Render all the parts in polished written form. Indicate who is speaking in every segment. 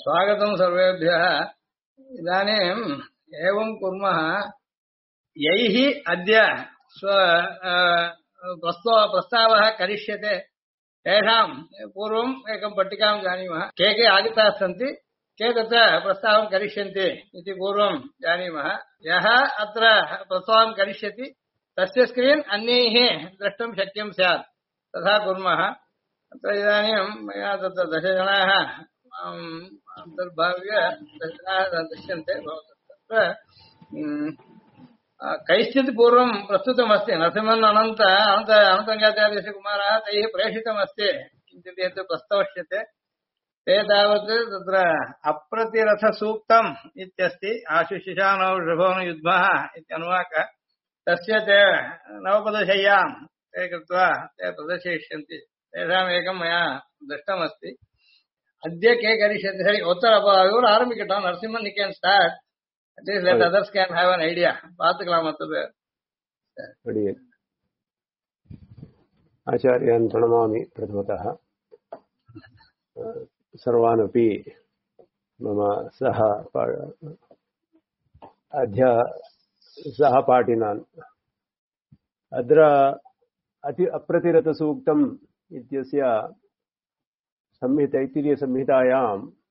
Speaker 1: स्वागतं सर्वेभ्यः। इदानीम् एवं कुर्मः। यैः अद्य स्व प्रस्तावः करिष्यते तेषां पूर्वम् एकं पट्टिकां जानीमः। के के आगताः सन्ति, के तत्र प्रस्तावं करिष्यन्ति इति पूर्वं जानीमः। यः अत्र प्रस्तावं करिष्यति तस्य स्क्रीन् अन्यैः द्रष्टुं शक्यं स्यात्, तथा कुर्मः। अत्र इदानीं मया तत्र 10 जनाः अन्तर्भाव्य 10 जनाः दृश्यन्ते। तत्र कैश्चित् पूर्वं प्रस्तुतमस्ति। नरसिंहन् अनन्तङ्गाचार्यस्य कुमारः तैः प्रेषितमस्ति। किञ्चित् यत् प्रस्तौष्यते ते तावत् तत्र अप्रतिरथसूक्तम् इत्यस्ति। आशुशिशानो वृषभोनु युद्मः इत्यनुवाकः। तस्य ते नवपदशय्यां ते कृत्वा ते प्रदर्शयिष्यन्ति। तेषाम् एकं मया दृष्टमस्ति। अद्य के करिष्यन्ति? सरि, उत्तर आरम्भिकटं नरसिंहन् you can start. At least let others can have an idea. पातकलाम
Speaker 2: आचार्यान् प्रणमामि प्रथमतः। सर्वानपि मम सहपाठिनान् अत्र अप्रतिरथसूक्तम् इत्यस्य तैत्तिरीयसंहितायां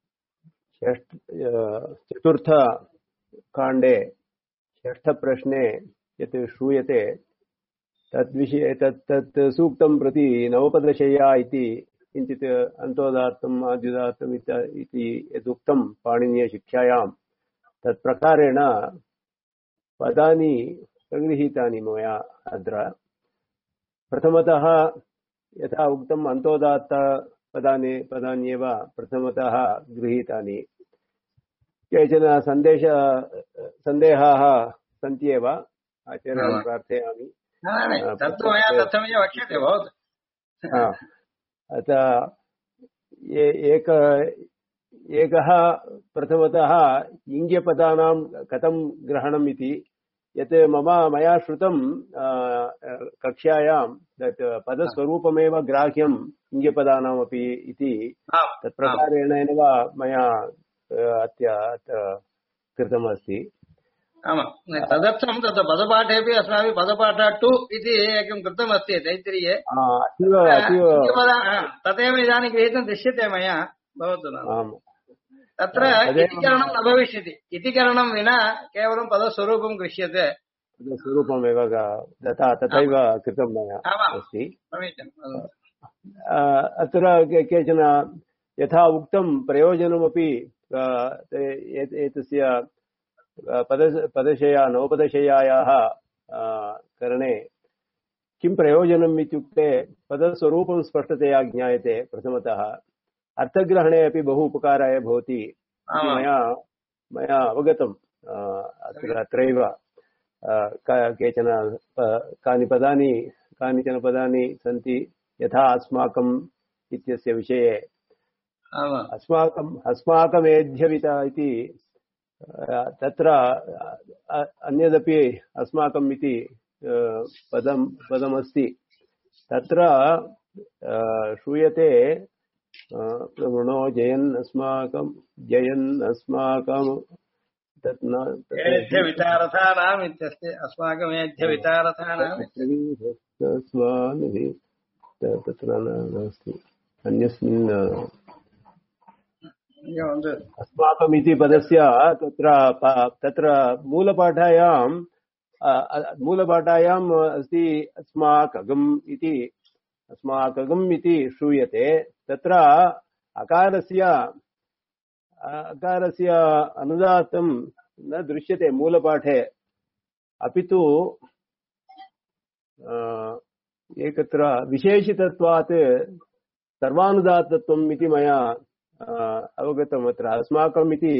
Speaker 2: चतुर्थ काण्डे षष्ठप्रश्ने यत् श्रूयते तद्विषये तत् सूक्तं प्रति नवपदशय्या इति किञ्चित् अन्तोदात्तम् आद्युदात्तम् इति यदुक्तं पाणिनीयशिक्षायां तत्प्रकारेण पदानि सङ्गृहीतानि मया अत्र। प्रथमतः यथा उक्तम् अन्तोदात्त पदान्येव प्रथमतः गृहीतानि। केचन सन्देहाः सन्ति एव, आचार्यान् प्रार्थयामि।
Speaker 1: तत्तु मया तथैव वक्ष्यते भवतु।
Speaker 2: अतः एकः प्रथमतः इङ्ग्यपदानां कथं ग्रहणम् इति यत् मया श्रुतं कक्ष्यायां तत् पदस्वरूपमेव ग्राह्यम् इङ्ग्यपदानामपि इति तत्प्रकारेण एव मया अत्र कृतमस्ति।
Speaker 1: तदर्थं तत्र पदपाठेपि अस्माभिः पदपाठः 2 इति एकं कृतमस्ति तैत्तिरीये। तदेव इदानीं गृहीतं दृश्यते मया। भवतु तत्र इतिकरणं न भविष्यति। इतिकरणं विना केवलं पदस्वरूपं गृह्यते।
Speaker 2: पदस्वरूपमेव तथैव कृतं मया अस्ति। अत्र केचन यथा उक्तं प्रयोजनमपि एतस्य नवपदशय्यायाः करणे किं प्रयोजनम् इत्युक्ते पदस्वरूपं स्पष्टतया ज्ञायते प्रथमतः। अर्थग्रहणे अपि बहु उपकाराय भवति मया अवगतम्। अत्रैव कानिचन पदानि सन्ति यथा अस्माकम् इत्यस्य विषये अस्माकमेध्यविता इति तत्र अन्यदपि अस्माकम् इति पदमस्ति। तत्र श्रूयते प्रवृणो जयन् अस्माकं
Speaker 1: वितारथानाम् इत्यस्ति। अस्माकमेध्यवितारथानाम्
Speaker 2: तत्र नास्ति। अन्यस्मिन् अस्माकम् इति पदस्य तत्र मूलपाठायाम् अस्ति अस्माकगम् इति श्रूयते। तत्र अकारस्य अनुदात्तं न दृश्यते मूलपाठे, अपि तु एकत्र विशेषितत्वात् सर्वानुदात्तत्वम् इति मया अवगतम्। अत्र अस्माकम् इति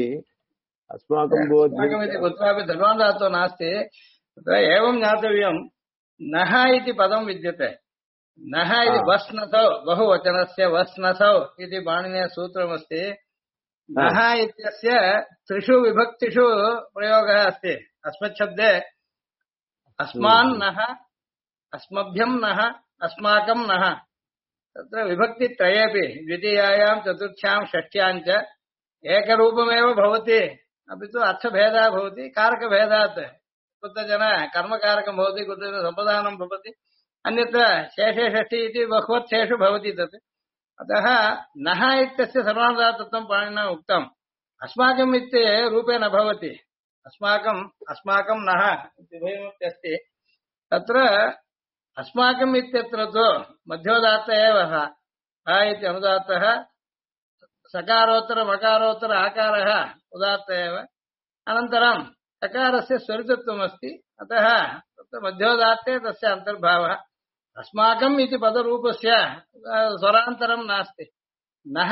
Speaker 1: कुत्रापि सर्वानुदात्तो नास्ति। तत्र एवं ज्ञातव्यं, नः इति पदं विद्यते। नः इति वस्नसौ, बहुवचनस्य वस्नसौ इति पाणिनीयसूत्रमस्ति। नः इत्यस्य 3 विभक्तिषु प्रयोगः अस्ति। अस्मच्छब्दे अस्मान् नः, अस्मभ्यं नः, अस्माकं नः। तत्र विभक्ति त्रयेपि द्वितीयायां चतुर्थ्यां षष्ठ्यां च एकरूपमेव भवति अपि तु अर्थभेदः भवति कारकभेदात् कुत्रचन कर्मकारकं भवति कुत्रचन सम्पदानं भवति अन्यत्र शेषे षष्ठी इति बह्वर्थेषु भवति तत् अतः नः इत्यस्य सर्वानुदातत्वं पाणिनिना उक्तम् अस्माकम् इति रूपे न भवति अस्माकं नः इति द्वयमपि तत्र अस्माकम् इत्यत्र तु मध्योदात्त एव ह इति अनुदात्तः सकारोत्तर मकारोत्तर आकारः उदात्त एव अनन्तरं सकारस्य स्वरितत्वमस्ति अतः तत्र मध्योदात्ते तस्य अन्तर्भावः अस्माकम् इति पदरूपस्य स्वरान्तरं नास्ति नः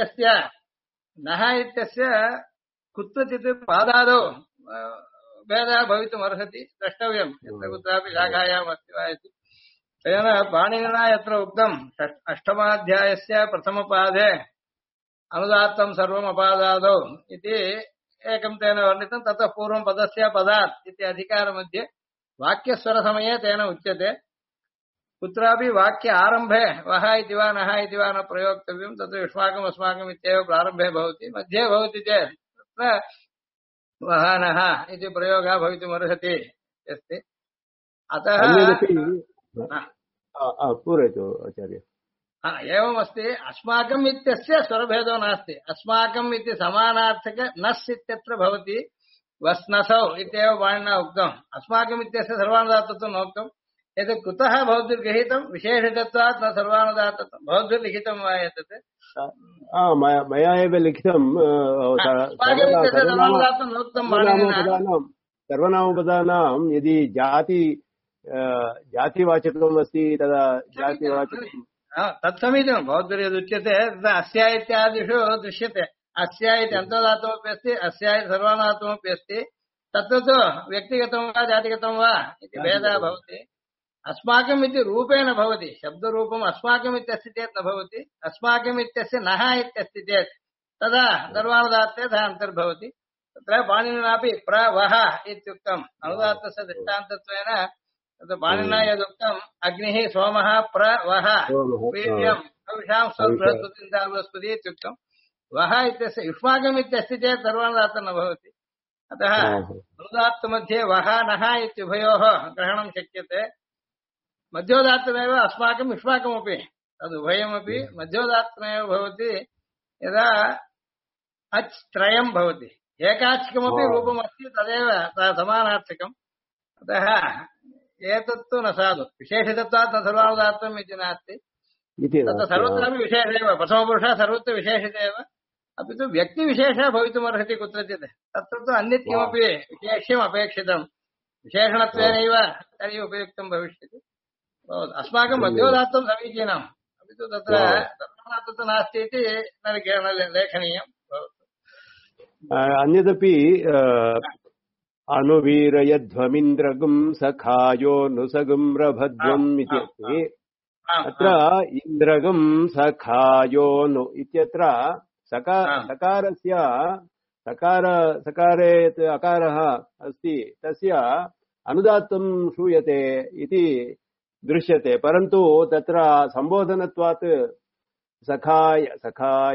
Speaker 1: इत्यस्य कुत्रचित् पादादौ भेदः भवितुमर्हति द्रष्टव्यं यत्र कुत्रापि शाखायाम् अस्ति वा इति तेन पाणिनिना यत्र उक्तम् अष्टमाध्यायस्य प्रथमपादे अनुदात्तं सर्वम् अपादादौ इति एकं तेन वर्णितं ततः पूर्वं पदस्य पदात् इति अधिकारमध्ये वाक्यस्वरसमये तेन उच्यते कुत्रापि वाक्य आरम्भे वः इति वा नः इति वा न प्रयोक्तव्यं तत्र युष्माकम् अस्माकम् इत्येव प्रारम्भे भवति मध्ये भवति चेत् तत्र वः नः इति प्रयोगः भवितुमर्हति अस्ति अतः
Speaker 2: पूरयतु आचार्य
Speaker 1: एवमस्ति अस्माकम् इत्यस्य स्वरभेदो नास्ति अस्माकम् इति समानार्थक नस् इत्यत्र भवति वस्नसौ इत्येव पाणिनिना उक्तम् अस्माकम् इत्यस्य सर्वानुदात्तत्वं नोक्तम् एतत् कुतः भवद्भिर्गृहीतं विशेषितत्वात् न सर्वानुदात्तत्वं भवद्भिर्लिखितं वा एतत्
Speaker 2: मया एव लिखितं सर्वनामपदानां यदि जातिवाचकम् अस्ति तदा जातिवाचकम्
Speaker 1: तत्समीचीनं भवद्भिर्यदुच्यते अस्य इत्यादिषु दृश्यते अस्य इति अन्तोदात्तमपि अस्ति अस्य इति सर्वानुदात्तमपि अस्ति तत्र तु व्यक्तिगतं वा जातिगतं वा इति भेदः भवति अस्माकम् इति रूपेण भवति शब्दरूपम् अस्माकम् इत्यस्ति चेत् न भवति अस्माकम् इत्यस्य नः इत्यस्ति चेत् तदा सर्वानुदात्ते तथा अन्तर्भवति तत्र पाणिनिनापि प्रवः इत्युक्तम् अनुदात्तस्य दृष्टान्तत्वेन तत्र पाणिनिना यदुक्तम् अग्निः सोमः प्रवः वीर्यम् हविषां बृहस्पति इत्युक्तम् वः इत्यस्य युष्माकम् इत्यस्ति चेत् सर्वानुदात्तं न भवति अतः अनुदात्तमध्ये वः नः इत्युभयोः ग्रहणं शक्यते मध्योदात्तमेव अस्माकं युष्माकमपि तदुभयमपि मध्योदात्तमेव भवति यदा अच् त्रयं भवति एकाच्कमपि रूपमस्ति तदेव समानार्थकम् अतः एतत्तु न साधु विशेषितत्वात् न सर्वानुदात्तम् इति नास्ति तत्र सर्वत्रापि विशेषेव प्रथमपुरुषः सर्वत्र विशेषित एव अपि तु व्यक्तिविशेषः भवितुमर्हति कुत्रचित् तत्र तु अन्यत् किमपि विशेष्यम् अपेक्षितं विशेषणत्वेनैव तर्हि उपयुक्तं भविष्यति अस्माकं मध्योदात्तं समीचीनम् अपि तु तत्र सर्वनात्तु नास्ति इति न लेखनीयम्
Speaker 2: अन्यदपि अनुवीरयध्वमिन्द्रगुं सखायो नुसगुं रभध्वम् इति अस्ति अत्र इन्द्रगुं सखायो नु इत्यत्र सकारस्य सकारे यत् अकारः अस्ति तस्य अनुदात्तं श्रूयते इति दृश्यते परन्तु तत्र सम्बोधनत्वात् सखायः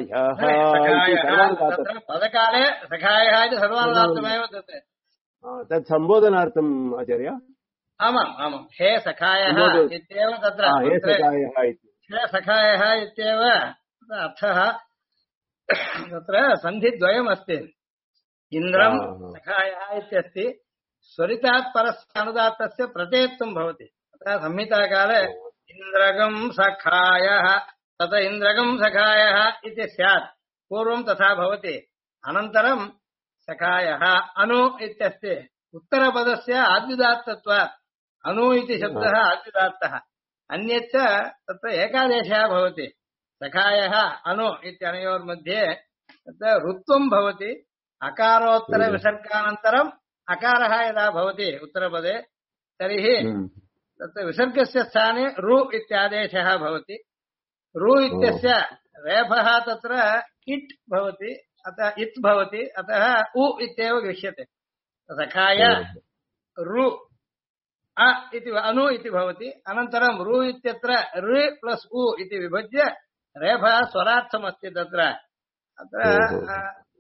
Speaker 1: पदकाले सखायः इति सर्वानुदात्तमेव
Speaker 2: तत् सम्बोधनार्थम् आचार्य
Speaker 1: आमाम् आमाम् हे सखायः इत्येव तत्र हे सखायः इत्येव अर्थः तत्र सन्धिद्वयमस्ति इन्द्रं सखायः इत्यस्ति स्वरितात् परस्य अनुदात्तस्य प्रत्ययत्वं भवति अतः संहिताकाले इन्द्रगं सखायः तत इन्द्रगं सखायः इति स्यात् पूर्वं तथा भवति अनन्तरं सखायः अनु इत्यस्ति उत्तरपदस्य आद्युदात्तत्वात् अनु इति शब्दः आद्युदात्तः अन्यच्च तत्र एकादेशः भवति सखायः अनु इत्यनयोर्मध्ये तत्र ऋत्वं भवति अकारोत्तरविसर्गानन्तरम् अकारः यदा भवति उत्तरपदे तर्हि तत्र विसर्गस्य स्थाने रु इत्यादेशः भवति रु इत्यस्य रेफः तत्र इट् भवति अतः इत् भवति अतः उ इत्येव गृह्यते सखाय रु अ इति अनु इति भवति अनन्तरं रु इत्यत्र ऋ प्लस् उ इति विभज्य रेफः स्वरार्थमस्ति तत्र अत्र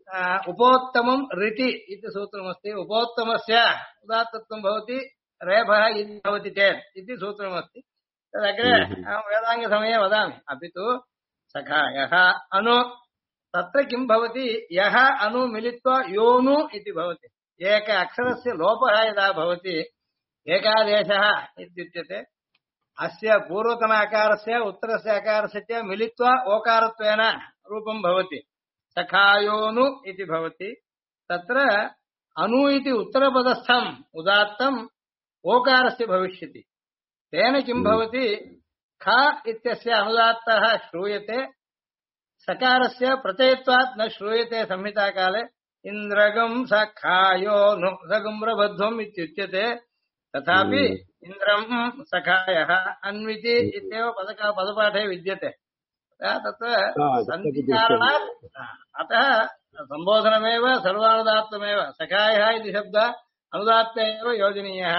Speaker 1: उपोत्तमं रिति इति सूत्रमस्ति उपोत्तमस्य उदात्तत्वं भवति रेफः इति भवति चेत् इति सूत्रमस्ति तदग्रे अहं वेदाङ्गसमये वदामि अपि तु सखायः अनु तत्र किं भवति यः अनु मिलित्वा योनु इति भवति एक अक्षरस्य लोपः यदा भवति एकादेशः इत्युच्यते अस्य पूर्वतन अकारस्य उत्तरस्य अकारस्य च मिलित्वा ओकारत्वेन रूपं भवति सखायोनु इति भवति तत्र अनु इति उत्तरपदस्थम् उदात्तम् ओकारस्य भविष्यति तेन किं भवति ख इत्यस्य अनुदात्तः श्रूयते सकारस्य प्रत्ययत्वात् न श्रूयते संहिताकाले इन्द्रगं सखायोनु सगुम्रबध्वम् इत्युच्यते तथापि इन्द्रं सखायः अन्विति इत्येव पदपाठे विद्यते तत्र सन्धिकारणात् अतः सम्बोधनमेव सर्वानुदात्तमेव सखायः इति शब्दः अनुदात्त एव योजनीयः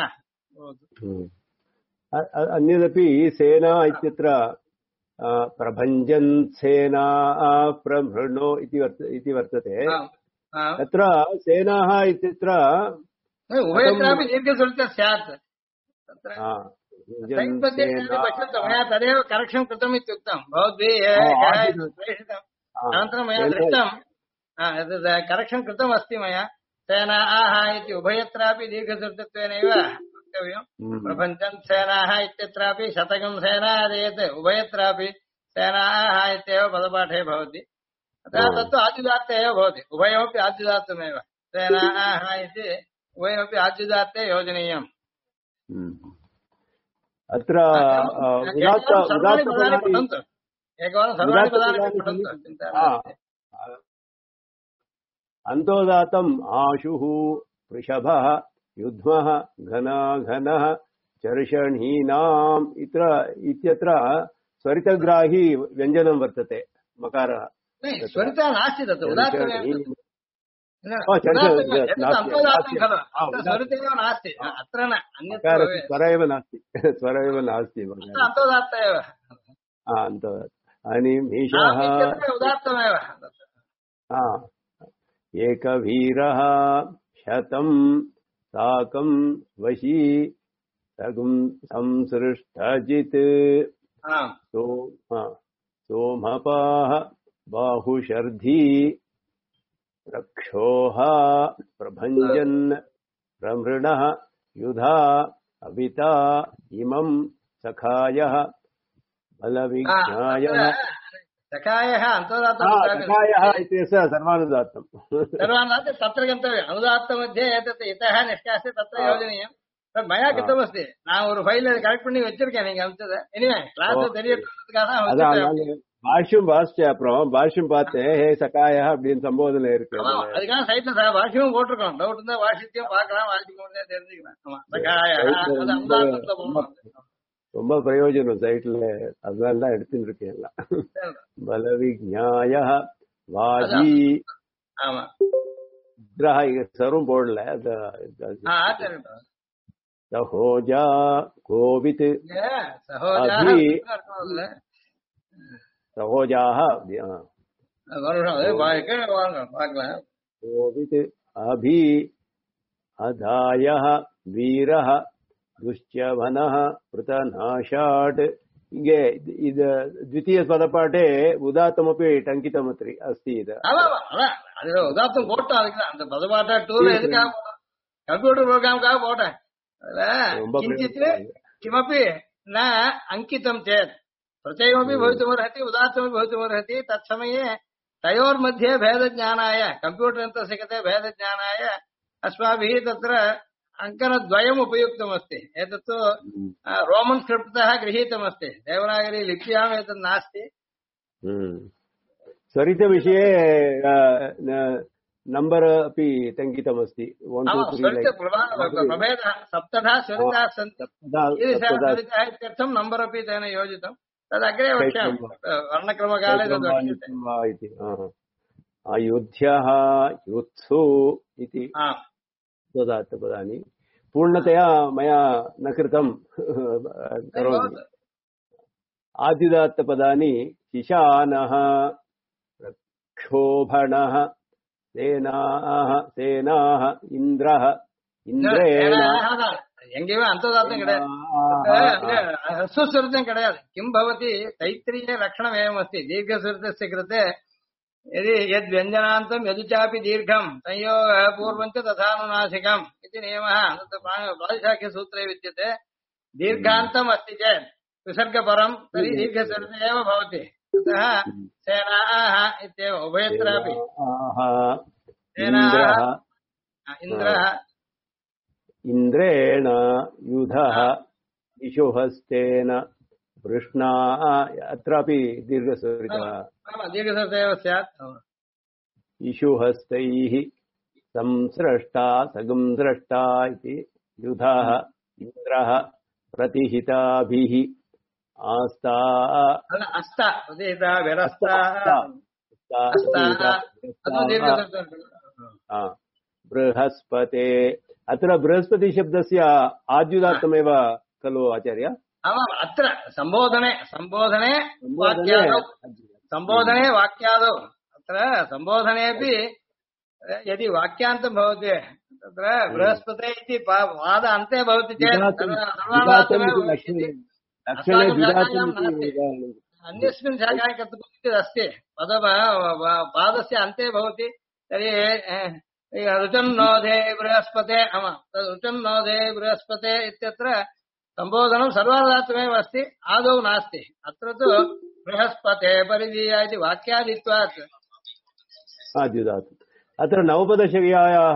Speaker 2: अन्यदपि सेना इत्यत्र प्रभञ्जन् सेना प्रभृणो इति वर्तते तत्र सेनाः इत्यत्र
Speaker 1: उभयत्रापि दीर्घस्वरितः स्यात् तत्र पश्यन्तु मया तदेव करेक्षन् कृतम् इत्युक्तं भवद्भिः प्रेषितम् अनन्तरं मया दृष्टम् एतद् करेक्षन् कृतम् अस्ति मया सेनाः इति उभयत्रापि दीर्घस्वरितत्वेनैव वक्तव्यम् प्रपञ्चन् सेनाः इत्यत्रापि शतकं सेना चेत् उभयत्रापि सेनाः इत्येव पदपाठे भवति अतः तत्तु आद्युदात्त एव भवति उभयमपि आद्युदात्तमेव सेनाः इति उभयमपि आद्युदात्ते योजनीयम्
Speaker 2: अत्र
Speaker 1: एकवारं सर्वाणि पदानि पठन्तु चिन्ता नास्ति
Speaker 2: अन्तोदातम् आशुः वृषभः युध्मः घनः चर्षणीनाम् इत्यत्र स्वरितग्राही व्यञ्जनं वर्तते मकारः
Speaker 1: स्वरितः नास्ति तत् स्वरितेव नास्ति अत्र न
Speaker 2: स्वर एव नास्ति
Speaker 1: अन्तोदात्त एव
Speaker 2: अनिमीषः
Speaker 1: उदात्तमेव
Speaker 2: एकवीरः शतं साकं वशी सगुं संसृष्टजित् सोमपाः बाहुशर्धी रक्षोः प्रभञ्जन् प्रमृणः युधा अविता इमं सखायः बलविज्ञायः
Speaker 1: सखायः
Speaker 2: सखायः इत्यस्य सर्वानुदात्तम्
Speaker 1: सर्वानुदात्तं तत्र गन्तव्यम् अनुदात्तमध्ये एतत् इतः निष्कास्य तत्र योजनीयम् மயா கிட்டமஸ்தி நான் ஒரு ஃபைல் கரெக்ட் பண்ணி வச்சிருக்கேன் நீங்க அனுப்பிச்சத எனிவே கிளாஸ் தெரியறதுக்காக
Speaker 2: பாஷ்யம் வாசிச்சேன் அப்புறம் பாஷ்யம் பார்த்தேன் ஹே சகாயா அப்படின்னு சம்போதனை இருக்கு
Speaker 1: அதுக்காக சைட்ல பாஷ்யமும் போட்டிருக்கோம் டவுட் இருந்தா வாசித்தியம் பார்க்கலாம் வாசிக்க முடியாது தெரிஞ்சுக்கலாம் ஆமா சகாயா
Speaker 2: ரொம்ப பிரயோஜனம் சைட்ல அதனால தான் எடுத்துட்டு இருக்கேன் எல்லாம் பலவிஜ்ஞாய வாஜி
Speaker 1: ஆமா
Speaker 2: சரும் போடல सहोजा कोवित सहोजाः कोवित अभि अधायः वीरः दुश्चवनः पृतनाशाट् ಹೀಗೆ ಇದು ದ್ವಿತೀಯ ಪದಪಾಠೆ ಉದಾತ್ತಮಪಿ ಟಂಕಿತಮತ್ರಿ ಅಸ್ತಿ ಇದು
Speaker 1: உதாத்தம் போட்டோம் அதுக்கு அந்த பதபாட்ட டூல எதுக்காக கம்ப்யூட்டர் ப்ரோக்ராமுக்காக போட்டேன் किञ्चित् किमपि न अङ्कितं चेत् प्रत्ययमपि भवितुमर्हति उदात्तमपि भवितुमर्हति तत्समये तयोर्मध्ये भेदज्ञानाय कम्प्यूटर् यन्त्रस्य कृते भेदज्ञानाय अस्माभिः तत्र अङ्कनद्वयम् उपयुक्तमस्ति एतत्तु रोमन् स्क्रिप्ट्तः गृहीतमस्ति देवनागरी लिप्याम् एतत् नास्ति
Speaker 2: स्वरितविषये नंबर अपि टङ्कितमस्ति 1 2 3
Speaker 1: प्रभेदः सप्तधा स्वरिताः सन्ति स्वरितः इत्यर्थं नंबर अपि तेन योजितं तदग्रे वक्ष्यामि वर्णक्रमकाले
Speaker 2: इति अयोध्यः युत्सु इति उदात्तपदानि पूर्णतया मया न कृतं करोमि आद्युदात्तपदानि शिशानः क्षोभणः சேனாஹ இந்திரஹ இந்திரேண
Speaker 1: எங்கேயுமே அந்ததார்த்தம் கிடையாது, ஹ்ரஸ்வஸ்வரத்தம் கிடையாது. கிம் பவதி தைத்திரிய லட்சணம் ஏவம் அஸ்தி தீர்க்கஸ்வரத்தஸ்ய கிருते यदि यद् व्यञ्जनान्तं यदि चापि दीर्घं संयोग पूर्वं च तथानुनासिकम् इति नियमः तत्र प्रातिशाख्यसूत्रे विद्यते। दीर्घान्तम् अस्ति चेत् विसर्गपरं तर्हि दीर्घस्वरः एव भवति। अतः सेनाः इत्येव उभयत्रापि सेनाः इन्द्रः
Speaker 2: इन्द्रेण युधः इषुहस्तेन वृष्णा अत्रापि दीर्घस्वरितः
Speaker 1: दीर्घस्वरः एव स्यात्।
Speaker 2: इषुहस्तैः संस्रष्टा सगंस्रष्टा इति युधः इन्द्रः प्रतिहिताभिः आस्ता
Speaker 1: अस्ता प्रतिहिता विरस्ता
Speaker 2: बृहस्पते अत्र बृहस्पति शब्दस्य आद्युदात्तमेव खलु आचार्य?
Speaker 1: आमाम् अत्र सम्बोधने वाक्यादौ अत्र सम्बोधनेऽपि यदि वाक्यान्तं भवति तत्र बृहस्पते इति वाद अन्ते भवति चेत् अन्यस्मिन् शाखायां कर्तुम् अस्ति पादस्य अन्ते भवति तर्हि ऋचन्नोधे बृहस्पते ऋचन्नोधे बृहस्पते इत्यत्र सम्बोधनं सर्वाधातुमेव अस्ति, आदौ नास्ति। अत्र तु बृहस्पते परिधीया इति वाक्यादित्वात्
Speaker 2: आद्युदात्। अत्र नवपदशव्यायाः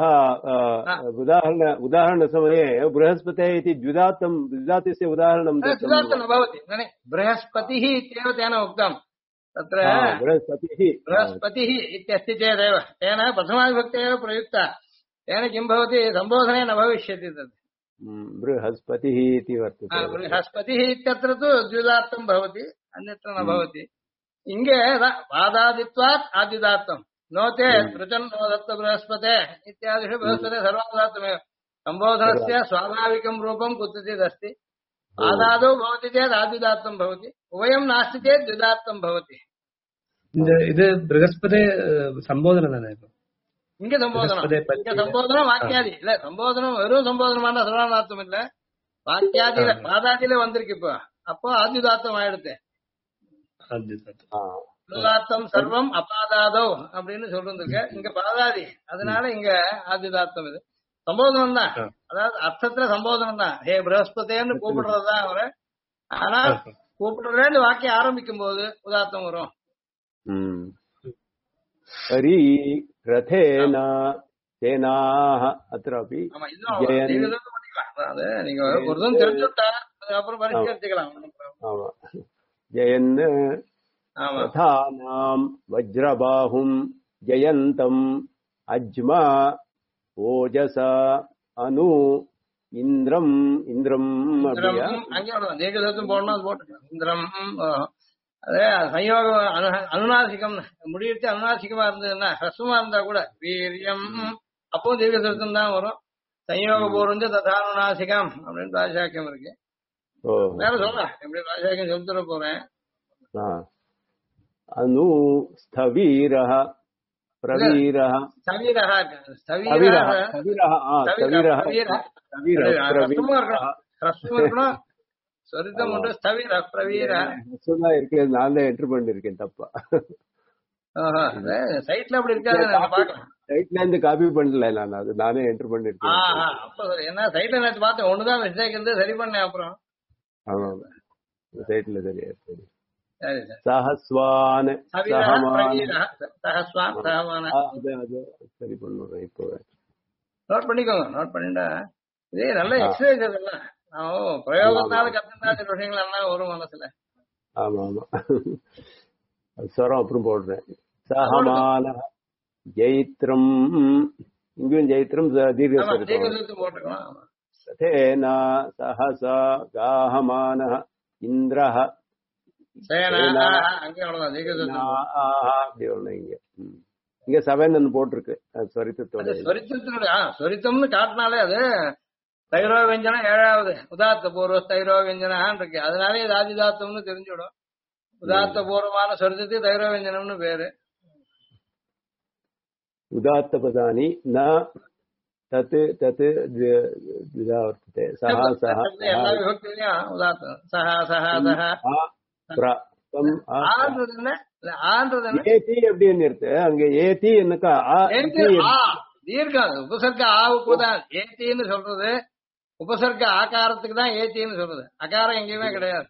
Speaker 2: उदाहरणसमये बृहस्पते इति द्विदातस्य उदाहरणं
Speaker 1: द्विदात्तं न भवति, बृहस्पतिः इत्येव तेन उक्तं। तत्र बृहस्पतिः इत्यस्ति चेदेव तेन प्रथमाविभक्ति एव प्रयुक्ता, तेन किं भवति सम्बोधने न भविष्यति तत्
Speaker 2: बृहस्पतिः इति वर्तते।
Speaker 1: बृहस्पतिः इत्यत्र तु द्विदात्तं भवति, अन्यत्र न भवति। इङ्गे वादादित्वात् आद्युदात्तं, नो चेत् ऋचन् दत्त बृहस्पते इत्यादिषु बृहस्पते सर्वादात्तमेव। सम्बोधनस्य स्वाभाविकं रूपं कुत्रचिदस्ति, वादादौ भवति चेत् आद्युदात्तं भवति, उभयं नास्ति चेत् द्विदात्तं भवति।
Speaker 3: இது बृहस्पते சம்போதனம் தானே?
Speaker 1: இங்க சம்போதனம் வாக்கியாதி இல்ல, சம்போதனம் வெறும் சம்போதனமான சர்வாதார்த்தம் இல்ல, வாக்கியாதியில பாதாதியில வந்திருக்கு. இப்போ அப்போ ஆத்யுதார்த்தம் ஆயிடுத்து. ஆத்யுதார்த்தம் சர்வம் அபாதாதோ அப்படின்னு சொல்லிருந்திருக்க, இங்க பாதாதி, அதனால இங்க ஆத்யுதார்த்தம். இது சம்போதனம் தான், அதாவது அர்த்தத்துல சம்போதனம் தான். ஹே பிரகஸ்பதேன்னு கூப்பிடுறதுதான் அவரை. ஆனா கூப்பிடுறேன்னு வாக்கியம் ஆரம்பிக்கும் போது உதார்த்தம் வரும்.
Speaker 2: हरि रथेन सेनाः अत्रापि जयन् रथानां वज्रबाहुं जयन्तम् अज्मा ओजसा अनु இந்திரம்
Speaker 1: இந்திரம் அதே சயோகம் அனுநாசிகம் முடியிட்டு அனுநாசிகமா இருந்ததுன்னா ஹ்ரஸ்வமா இருந்தா கூட வீரியம் அப்போ தீர்க்க சுருத்தம் தான் வரும். சயோக பூர்வம் ததானுநாசிகம் அப்படின்னு ராஜாக்கியம் இருக்கு. வேற சொல்றேன் எப்படி ராஜாக்கியம் சொல்லிட்டு போறேன்.
Speaker 2: அனு ஸ்தவீரஹ பிரவீரஹ ஸ்தவீரஹ ஸ்தவீரஹ
Speaker 1: இருக்கணும். சொரிதம் ஒன்று ஸ்தவீர பிரவீர
Speaker 2: இருக்கு. நான் தான் என்டர் பண்ணிருக்கேன் தப்பா.
Speaker 1: சைட்ல அப்படி இருக்காது, பாக்கலாம்.
Speaker 2: சைட்ல இருந்து காப்பி பண்ணல நான், அது நானே என்டர் பண்ணிருக்கேன்.
Speaker 1: அப்ப என்ன சைட்ல நேற்று பார்த்தேன், ஒண்ணுதான் மிஸ்டேக் இருந்து சரி பண்ணேன். அப்புறம்
Speaker 2: ஆமா சைட்ல சரியா சரி. சஹஸ்வான் சரி பண்ணுறேன். இப்போ
Speaker 1: நோட் பண்ணிக்கோங்க, நோட் பண்ணிட்டா இதே நல்ல எக்ஸசைஸ் அதெல்லாம். பிரயோகத்தால கத்துனா சில விஷயங்கள் எல்லாம் வரும் மனசுல.
Speaker 2: ஆமா ஆமா ஸ்வரம் அப்புறம் போடுறேன். சஹமான ஜெயித்ரம், இங்கேயும் ஜெயித்ரம் தீர்க்க
Speaker 1: போட்டுக்கலாம்.
Speaker 2: சஹசா காஹமான இந்திரஹ இங்க 7 போட்டிருக்கு.
Speaker 1: சொரித்தம்னு காட்டினாலே அது தைரோ வியஞ்சனம் 7வது உதாத்த பூர்வ தைரோ வியஞ்சனான் இருக்கு. அதனாலே இது ஆதிதாத்தம்னு தெரிஞ்சுடும். உதாத்த பூர்வமான சொரித்தத்துக்கு தைரோ வியஞ்சனம்னு பேரு.
Speaker 2: उदात्तपदानि न तत् तत् द्विधा वर्तते सः सः
Speaker 1: எல்லா விபக்திலையும் உதாத்தம் சஹா சஹா சஹா ஆன்றது என்ன ஆன்றது என்ன
Speaker 2: ஏதி அப்படின்னு இருக்கு அங்க ஏதி என்னக்கா
Speaker 1: தீர்க்கம் உபசர்க்க ஆவுக்கு தான் ஏத்தின்னு சொல்றது உபசர்க்க ஆகாரத்துக்கு தான் ஏத்தின்னு சொல்றது அகாரம் எங்கேயுமே கிடையாது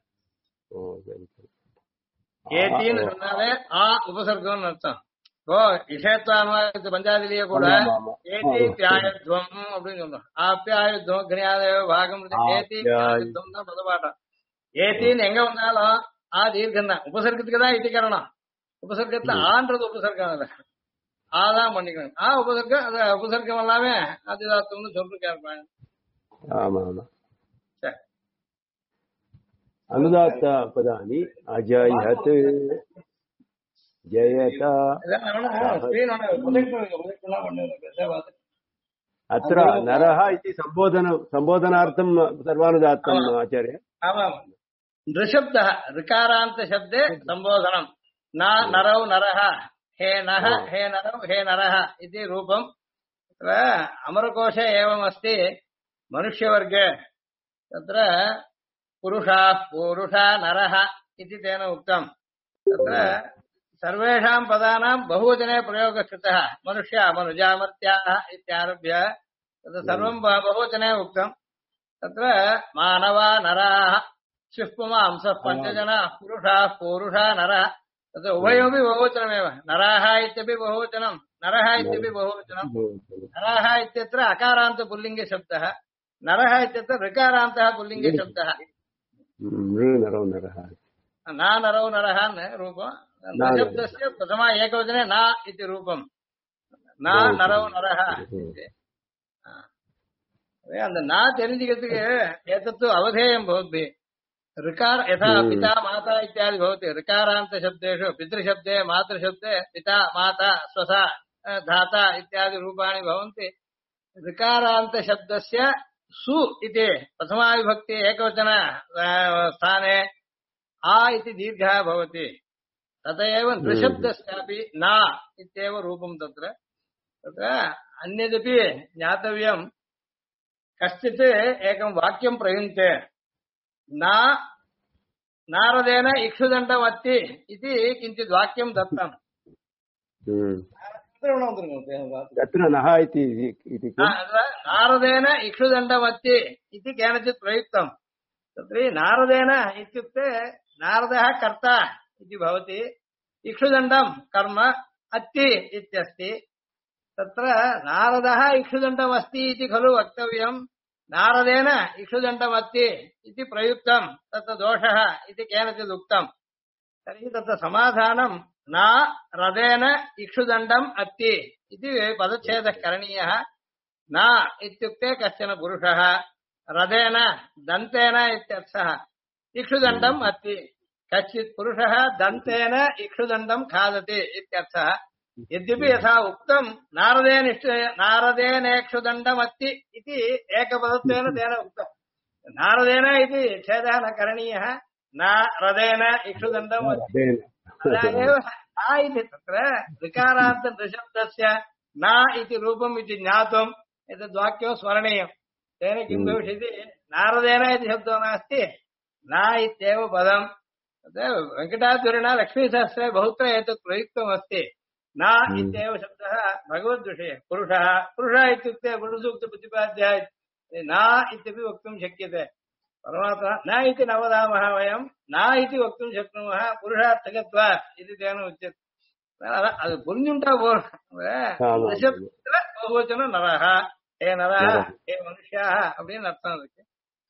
Speaker 1: ஏத்தின்னு சொன்னாலே ஆ உபசர்க்கம்னு அர்த்தம் ஓ இஷயத்வான்வாயத்து பஞ்சாதிலேயே கூட ஏத்தி பியாயத்வம் அப்படின்னு சொல்றோம் ஆப்பியாயுத்வம் கனியாதேவ பாகம் ஏத்தி பியாயத்வம் தான் பதபாட்டம் ஏத்தின்னு எங்க வந்தாலும் ஆ தீர்க்கம் தான் உபசர்க்கத்துக்கு தான் இட்டிக்கரணம் உபசர்க்கத்துல ஆன்றது உபசர்க்கம் ஆதான் பண்ணிக்கணும் உபசர்க்கம் அது உபசர்க்கம் எல்லாமே அதிதாத்தம்னு சொல்லிருக்காரு.
Speaker 2: ஆமா ஆமா अनुदात्त पदानि अजयत् जयता अत्र नरः इति सम्बोधनार्थं सर्वानुदात्तम् आचार्य.
Speaker 1: नृशब्दः ऋकारान्तशब्दे सम्बोधनं न नरौ नरः हे नः हे नरौ हे नरः इति रूपम्. अमरकोशे एवमस्ति मनुष्यवर्गे तत्र पुरुषाः पूरुषा नरः इति तेन उक्तम्. तत्र सर्वेषां पदानां बहुवचने प्रयोगः कृतः मनुष्या मनुजामर्त्याः इत्यारभ्य तत् सर्वं बहुवचने उक्तम्. तत्र मानवा नराः शिष्पुमांसः पञ्चजनाः पुरुषाः पूरुषा नरः तत्र उभयोऽपि बहुवचनमेव. नराः इत्यपि बहुवचनं नरः इत्यपि बहुवचनं. नराः इत्यत्र अकारान्त पुल्लिङ्गशब्दः नरः इत्यत्र ऋकारान्तः पुल्लिङ्गशब्दः.
Speaker 2: नरौ नरः
Speaker 1: न नरौ नरः रूपम् शब्दस्य प्रथमा एकवचने न इति रूपम् न नरौ नरः. அந்த நா தெரிஞ்சுக்கிறதுக்கு एतत्तु अवधेयं भवति. ऋकार यथा पिता माता इत्यादि भवति. ऋकारान्त शब्देषु पितृशब्दे मातृशब्दे पिता माता स्वसा धाता इत्यादि रूपाणि भवन्ति. ऋकारान्त शब्दस्य सु इति प्रथमा विभक्ति एकवचन स्थाने आ इति दीर्घः भवति. तत एव नृशब्दस्यापि न इत्येव रूपं तत्र. तत्र अन्यदपि ज्ञातव्यं. कश्चित् एकं वाक्यं प्रयुङ्क्ते न नारदेन इक्षुदण्डमत्ति इति किञ्चित् वाक्यं दत्तम्.
Speaker 2: तत्र नः इति
Speaker 1: नारदेन इक्षुदण्डमत्ति इति केनचित् प्रयुक्तम्. तत्र नारदेन इत्युक्ते नारदः कर्ता इति भवति. इक्षुदण्डं कर्म अत्ति इत्यस्ति. तत्र नारदः इक्षुदण्डमस्ति इति खलु वक्तव्यं. नारदेन इक्षुदण्डमत्ति इति प्रयुक्तं तत्र दोषः इति केनचित् उक्तम्. तर्हि तत्र समाधानं न रदेन इक्षुदण्डम् अत्ति इति पदच्छेदः करणीयः. न इत्युक्ते कश्चन पुरुषः रदेन दन्तेन इत्यर्थः इक्षुदण्डम् अत्ति कश्चित् पुरुषः दन्तेन इक्षुदण्डं खादति इत्यर्थः. यद्यपि यथा उक्तं नारदेनेक्षुदण्डमत्ति इति एकपदत्वेन तेन उक्तम्. नारदेन इति छेदः न करणीयः. न रदेन इक्षुदण्डम् अस्ति एव न इति तत्र ऋकारान्त नृशब्दस्य न इति रूपम् इति ज्ञातुम् एतद्वाक्यं स्मरणीयम्. तेन किं भविष्यति नारदेन इति शब्दो नास्ति न इत्येव पदम्. वेङ्कटाद्वरिणा लक्ष्मीसहस्रे बहुत्र एतत् प्रयुक्तमस्ति. न इत्येव शब्दः भगवद्विषये पुरुषः पुरुषः इत्युक्ते पुरुषसूक्तप्रतिपाद्यः न इत्यपि वक्तुं शक्यते. परमात्मा न इति न वदामः वयं न इति वक्तुं शक्नुमः पुरुषार्थकत्वात् इति तेन उच्यते. அது புரிஞ்சுட்டா போகணும். நரஹா ஹே நரஹ ஹே மனுஷியாக அப்படின்னு அர்த்தம் இருக்கு.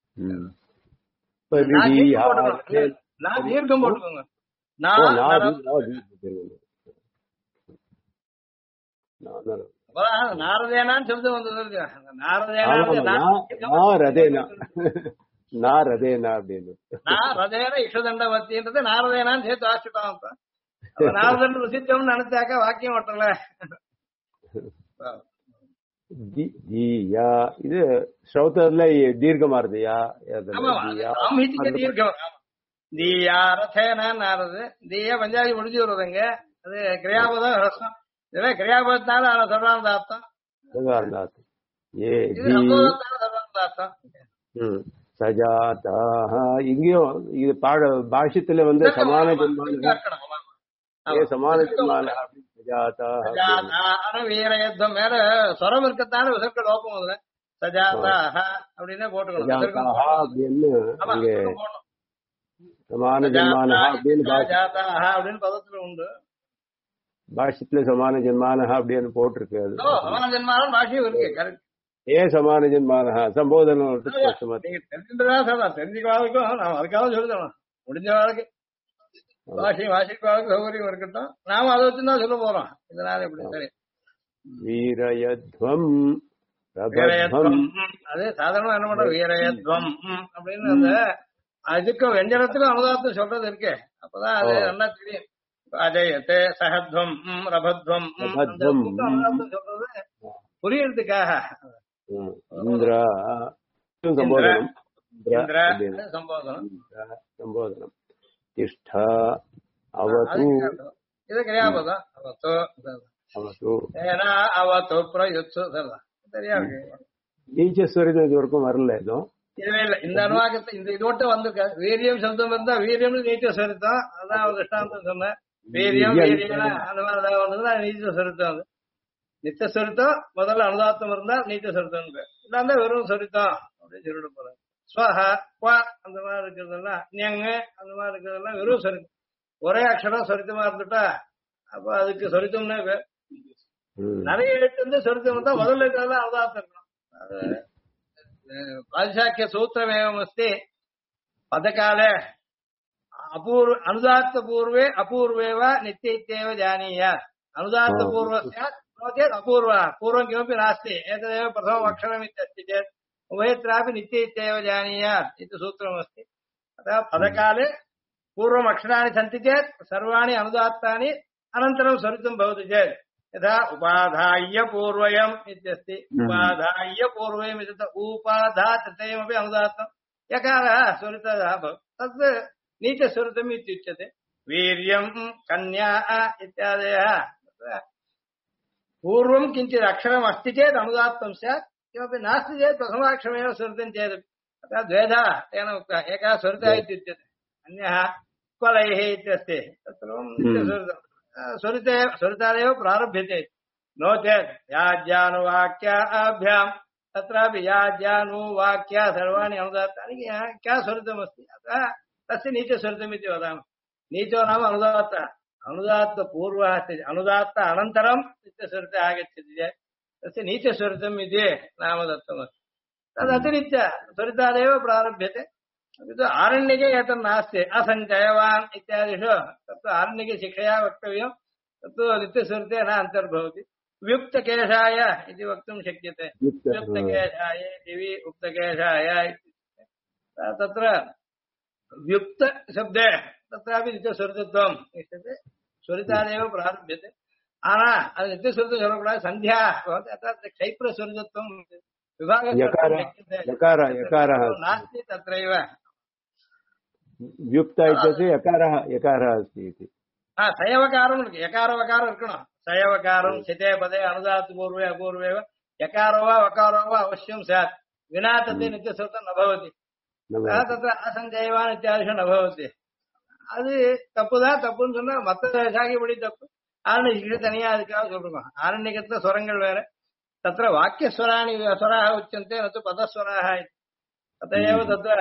Speaker 1: நான் தீர்க்கம் போட்டுக்கோங்க. நாரதேனான்னு சப்தம் வந்தது. நாரதேன இஷதண்டமத்தின்றது நாரதேனான்னு சேர்த்து வாசிட்டான். நாரதன் ருசித்தம்னு நினைச்சாக்கா வாக்கியம் ஓட்டல.
Speaker 2: இது ஸ்ரௌதர்ல தீர்க்கமா இருந்தியா
Speaker 1: தீர்க்கம் தீயா ரதேனான்னு ஆறுது. தீய பஞ்சாபி முடிஞ்சு வருதுங்க. அது கிரியாபதம் ஹ்ரஸ்வம் இதெல்லாம் கிரியாபதத்தினால அவனை சொல்றான் அர்த்தம்.
Speaker 2: சகார்த்தார்த்தம். ஏ
Speaker 1: இது
Speaker 2: தி
Speaker 1: சம்போதத்தால சொல்றான் அர்த்தம்.
Speaker 2: சஜாதாக இங்கேயும் இது பாஷ்யத்துல வந்து சமான ஜென்மான ஏ சமான ஜென்மான சஜாதாக
Speaker 1: வீரயுத்தம் மேல சொரம் இருக்கத்தான விசர்க்க லோகம் முதல்ல சஜாதாக அப்படின்னே போட்டுக்கணும்.
Speaker 2: சஜாதாக அப்படின்னு
Speaker 1: ஆமா,
Speaker 2: இங்க
Speaker 1: போடணும்.
Speaker 2: சமான ஜென்மான அப்படின்னு
Speaker 1: சஜாதாக அப்படின்னு பதத்துல உண்டு.
Speaker 2: பாஷ்யத்துல சமான ஜென்மான அப்படின்னு போட்டிருக்கு. அது
Speaker 1: சமான ஜென்மானம் பாஷையும் இருக்கு. கரெக்ட்.
Speaker 2: ஏ சமான ஜென்மான சம்போதனம்
Speaker 1: நீங்க தெரிஞ்சுட்டுதான் சொல்லலாம். தெரிஞ்சுக்காதுக்கும் நாம அதுக்காக சொல்லித்தரணும். முடிஞ்ச வாழ்க்கை வாசிக்கு சௌகரியம் இருக்கட்டும். நாம அதை வச்சுதான் சொல்ல போறோம். இதனால எப்படி சரி
Speaker 2: வீரயத்வம்
Speaker 1: வீரயத்வம் அது சாதாரணமா என்ன பண்றோம் வீரயத்வம் அப்படின்னு அந்த அதுக்கும் வெஞ்சனத்துக்கும் அனுதாபத்தை சொல்றது இருக்கு. அப்பதான் அது நல்லா தெரியும். அஜயத்தே சகத்வம் ரபத்வம் அனுதாபத்தை சொல்றது புரியறதுக்காக
Speaker 2: இந்திரா சம்போதனம்
Speaker 1: சம்போதனம்
Speaker 2: சம்போதனம் திஷ்டா அவது
Speaker 1: இது கிரியாபதம் அவத்தோ
Speaker 2: அவது
Speaker 1: ஏன்னா அவத்தோ பிரயுத்சு சரியா இருக்கு.
Speaker 2: நீச்சஸ்வரிதம் இது வரைக்கும் வரல. எதுவும்
Speaker 1: இதுவே இல்ல. இந்த அனுவாகத்தை இந்த இது மட்டும் வந்திருக்க. வீரியம் சப்தம் இருந்தா வீரியம் நீச்சஸ்வரித்தம். அதான் அவர் திருஷ்டாந்தம் சொன்னேன். வீரியம் வீரியம் அந்த மாதிரி ஏதாவது வந்ததுன்னா நீச்சஸ்வரித்தம். அது நித்தியஸ்வரித்தம் முதல்ல அனுதாத்தம் இருந்தா நீச்சஸ்வரித்தம் இல்லாந்தா வெறும் சொரித்தம் அப்படின்னு சொல்லிட்டு போறாங்க. ஸ்வஹ குவ அந்த மாதிரி இருக்கிறதெல்லாம் ஞங்கு அந்த மாதிரி இருக்கிறதெல்லாம் வெறும் சொரித்தம். ஒரே அக்ஷரம் சொரித்தமா இருந்துட்டா அப்ப அதுக்கு சொரித்தம்னா நிறைய எழுத்து வந்து சொரித்தம் தான் முதல்ல இருக்கிறதெல்லாம் அனுதாத்தம் இருக்கணும். அது பாதிசாக்கிய சூத்திரமேவம் அஸ்தி பதகாலே அபூர்வ அனுதாத்த பூர்வே அபூர்வேவ நித்தியத்தேவ ஜானீயா अनुदात्त पूर्वस्य नो चेत् अपूर्व पूर्वं किमपि नास्ति एतदेव प्रथमम् अक्षरमित्यस्ति चेत् उभयत्रापि नित्य इत्येव जानीयात् इति सूत्रमस्ति। अतः पदकाले पूर्वम् अक्षराणि सन्ति चेत् सर्वाणि अनुदात्तानि अनन्तरं स्वरितं भवति चेत् यथा उपाधाय्य पूर्वयम् इत्यस्ति उपाधाय्य पूर्वयम् इति उपाधा तृतीयमपि अनुदात्तं यकारः स्वरितः भवति तद् नीचस्वरितम् इत्युच्यते। वीर्यम् कन्या इत्यादयः पूर्वं किञ्चित् अक्षरम् अस्ति चेत् अनुदात्तं स्यात् किमपि नास्ति चेत् प्रथमाक्षरमेव स्वरितं चेत् अतः द्वेधा तेन उक्तः एकः स्वरितः इत्युच्यते अन्यः क्वलैः इत्यस्ति स्वरिते स्वरितादेव प्रारभ्यते नो चेत् याज्यानुवाक्याभ्यां तत्रापि याज्यानुवाक्या सर्वाणि अनुदात्तानि क्या स्वरितमस्ति अतः तस्य नीचस्वरितमिति वदामः। नीचो नाम अनुदात्त अनुदात्त पूर्वः अनुदात्त अनन्तरं नित्यस्वरितः आगच्छति चेत् तस्य नीचस्वरितम् इति नाम दत्तमस्ति। तदतिरिच्य स्वरितादेव प्रारभ्यते। किन्तु आरण्यके एतन्नास्ति असञ्चयवान् इत्यादिषु तत्तु आरण्यके शिक्षया वक्तव्यं तत्तु नित्यस्वरिते न अन्तर्भवति। व्युक्तकेशाय इति वक्तुं शक्यते। व्युक्तकेशाय दिवि उक्तकेशाय तत्र व्युक्त शब्दे तत्रापि नित्यस्वरितत्वम् इष्यते स्वरितादेव प्रारभ्यते। आना ಅದು ನಿತ್ಯಸ್ವರಿತ ಸ್ವರಗಳ ಸಂಧ್ಯಾ ಭವತಿ अतः क्षैप्रस्वरितत्वं
Speaker 2: यकारः
Speaker 1: नास्ति तत्रैव
Speaker 2: व्युक्त इत्यस्य यकारः अस्ति इति
Speaker 1: சயவகாரம் இருக்கு யகாரவகாரம் இருக்கணும் சயவகாரம் சிதே பதே அனுதாத் பூர்வே அபூர்வேவ யகாரோ வா வகாரோ வா அவசியம் स्यात् विना तत् नित्यस्वरितं न भवति तत्र असञ्जयवान् इत्यादिषु न भवति। அது தப்புதான் தப்புன்னு சொன்னா மத்த சாகிபடி தப்பு ஆரண்ய தனியா அதுக்காக சொல்றோம்। ஆரண்யத்துல ஸ்வரங்கள் வேற तत्र वाक्यस्वराणि स्वराः उच्यन्ते न तु पदस्वराः अतएव तत्र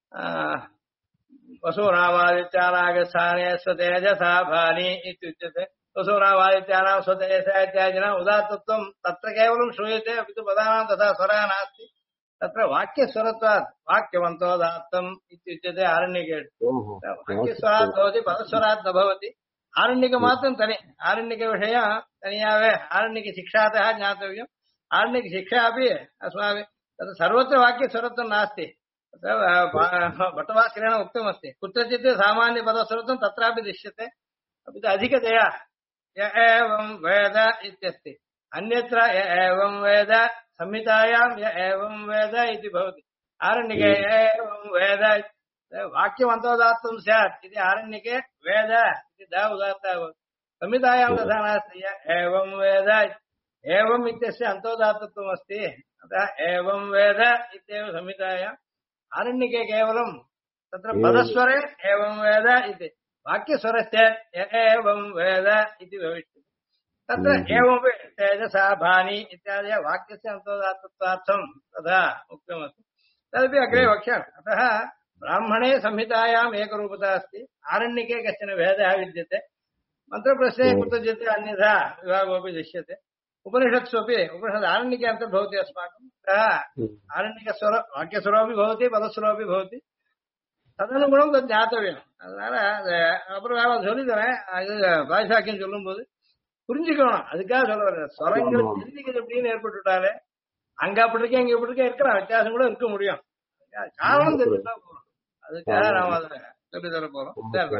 Speaker 1: वसूनामादित्यानागस्थाने स्वतेजसा भानि इत्युच्यते। वसूनामादित्यानां स्वतेजसा इत्यादिना उदात्तत्वं तत्र केवलं श्रूयते अपि तु पदानां तथा स्वरः नास्ति। तत्र वाक्यस्वरत्वात् वाक्यवन्तोदात्तम् इत्युच्यते आरण्यके। वाक्यस्वरात् भवति पदस्वरात् न भवति। आरण्यकमात्रं तनि आरण्यकविषय तनियावे आरण्यकशिक्षातः ज्ञातव्यम्। आरण्यकशिक्षा अपि अस्माभिः तत् सर्वत्र वाक्यस्वरत्वं नास्ति। भट्टभास्करेण उक्तमस्ति कुत्रचित् सामान्यपदस्वरत्वं तत्रापि दृश्यते अपि तु अधिकतया य एवं वेद इत्यस्ति अन्यत्र य एवं वेद संहितायां य एवं वेद इति भवति। आरण्यके य एवं वेद वाक्यमन्तोदात्तं स्यात् इति आरण्यके वेद इति द उदात्तः भवति। संहितायां तथा नास्ति एवं वेद एवम् इत्यस्य अन्तोदात्तत्वम् अस्ति अतः एवं वेद इत्येव संहितायाम् आरण्यके केवलं तत्र पदस्वरे एवं वेद इति वाक्यस्वरस्य एवं वेद इति भविष्यति तत्र एवमपि तेजसा भानि इत्यादयः वाक्यस्य अन्तोदात्तत्वार्थं तथा उक्तमस्ति तदपि अग्रे वक्ष्यामि अतः ब्राह्मणे संहितायाम् एकरूपता अस्ति आरण्यके कश्चन भेदः विद्यते मन्त्रप्रश्ने कुत्रचित् अन्यथा विभागोऽपि दृश्यते उपनिषत्स्वपि उपनिषद् आरण्यके अन्तर्भवति अस्माकम् अतः आरण्यकस्वर वाक्यस्वरोऽपि भवति पदस्वरोऽपि भवति तदनुगुणं तद् ज्ञातव्यम् அதனால அப்புறம் வேலை சொல்லித்தரேன் இது பாய்சாக்கியம் சொல்லும் போது புரிஞ்சுக்கணும் அதுக்காக சொல்ல ஸ்வரங்கள் சிந்திக்கிறது எப்படின்னு ஏற்பட்டுட்டாலே அங்க அப்படி இருக்கேன் இங்க இப்படி இருக்கேன் இருக்கலாம் வித்தியாசம் கூட இருக்க முடியும் காரணம் தெரிஞ்சுட்டா போறோம் அதுக்காக நாம அதை சொல்லி தர போறோம்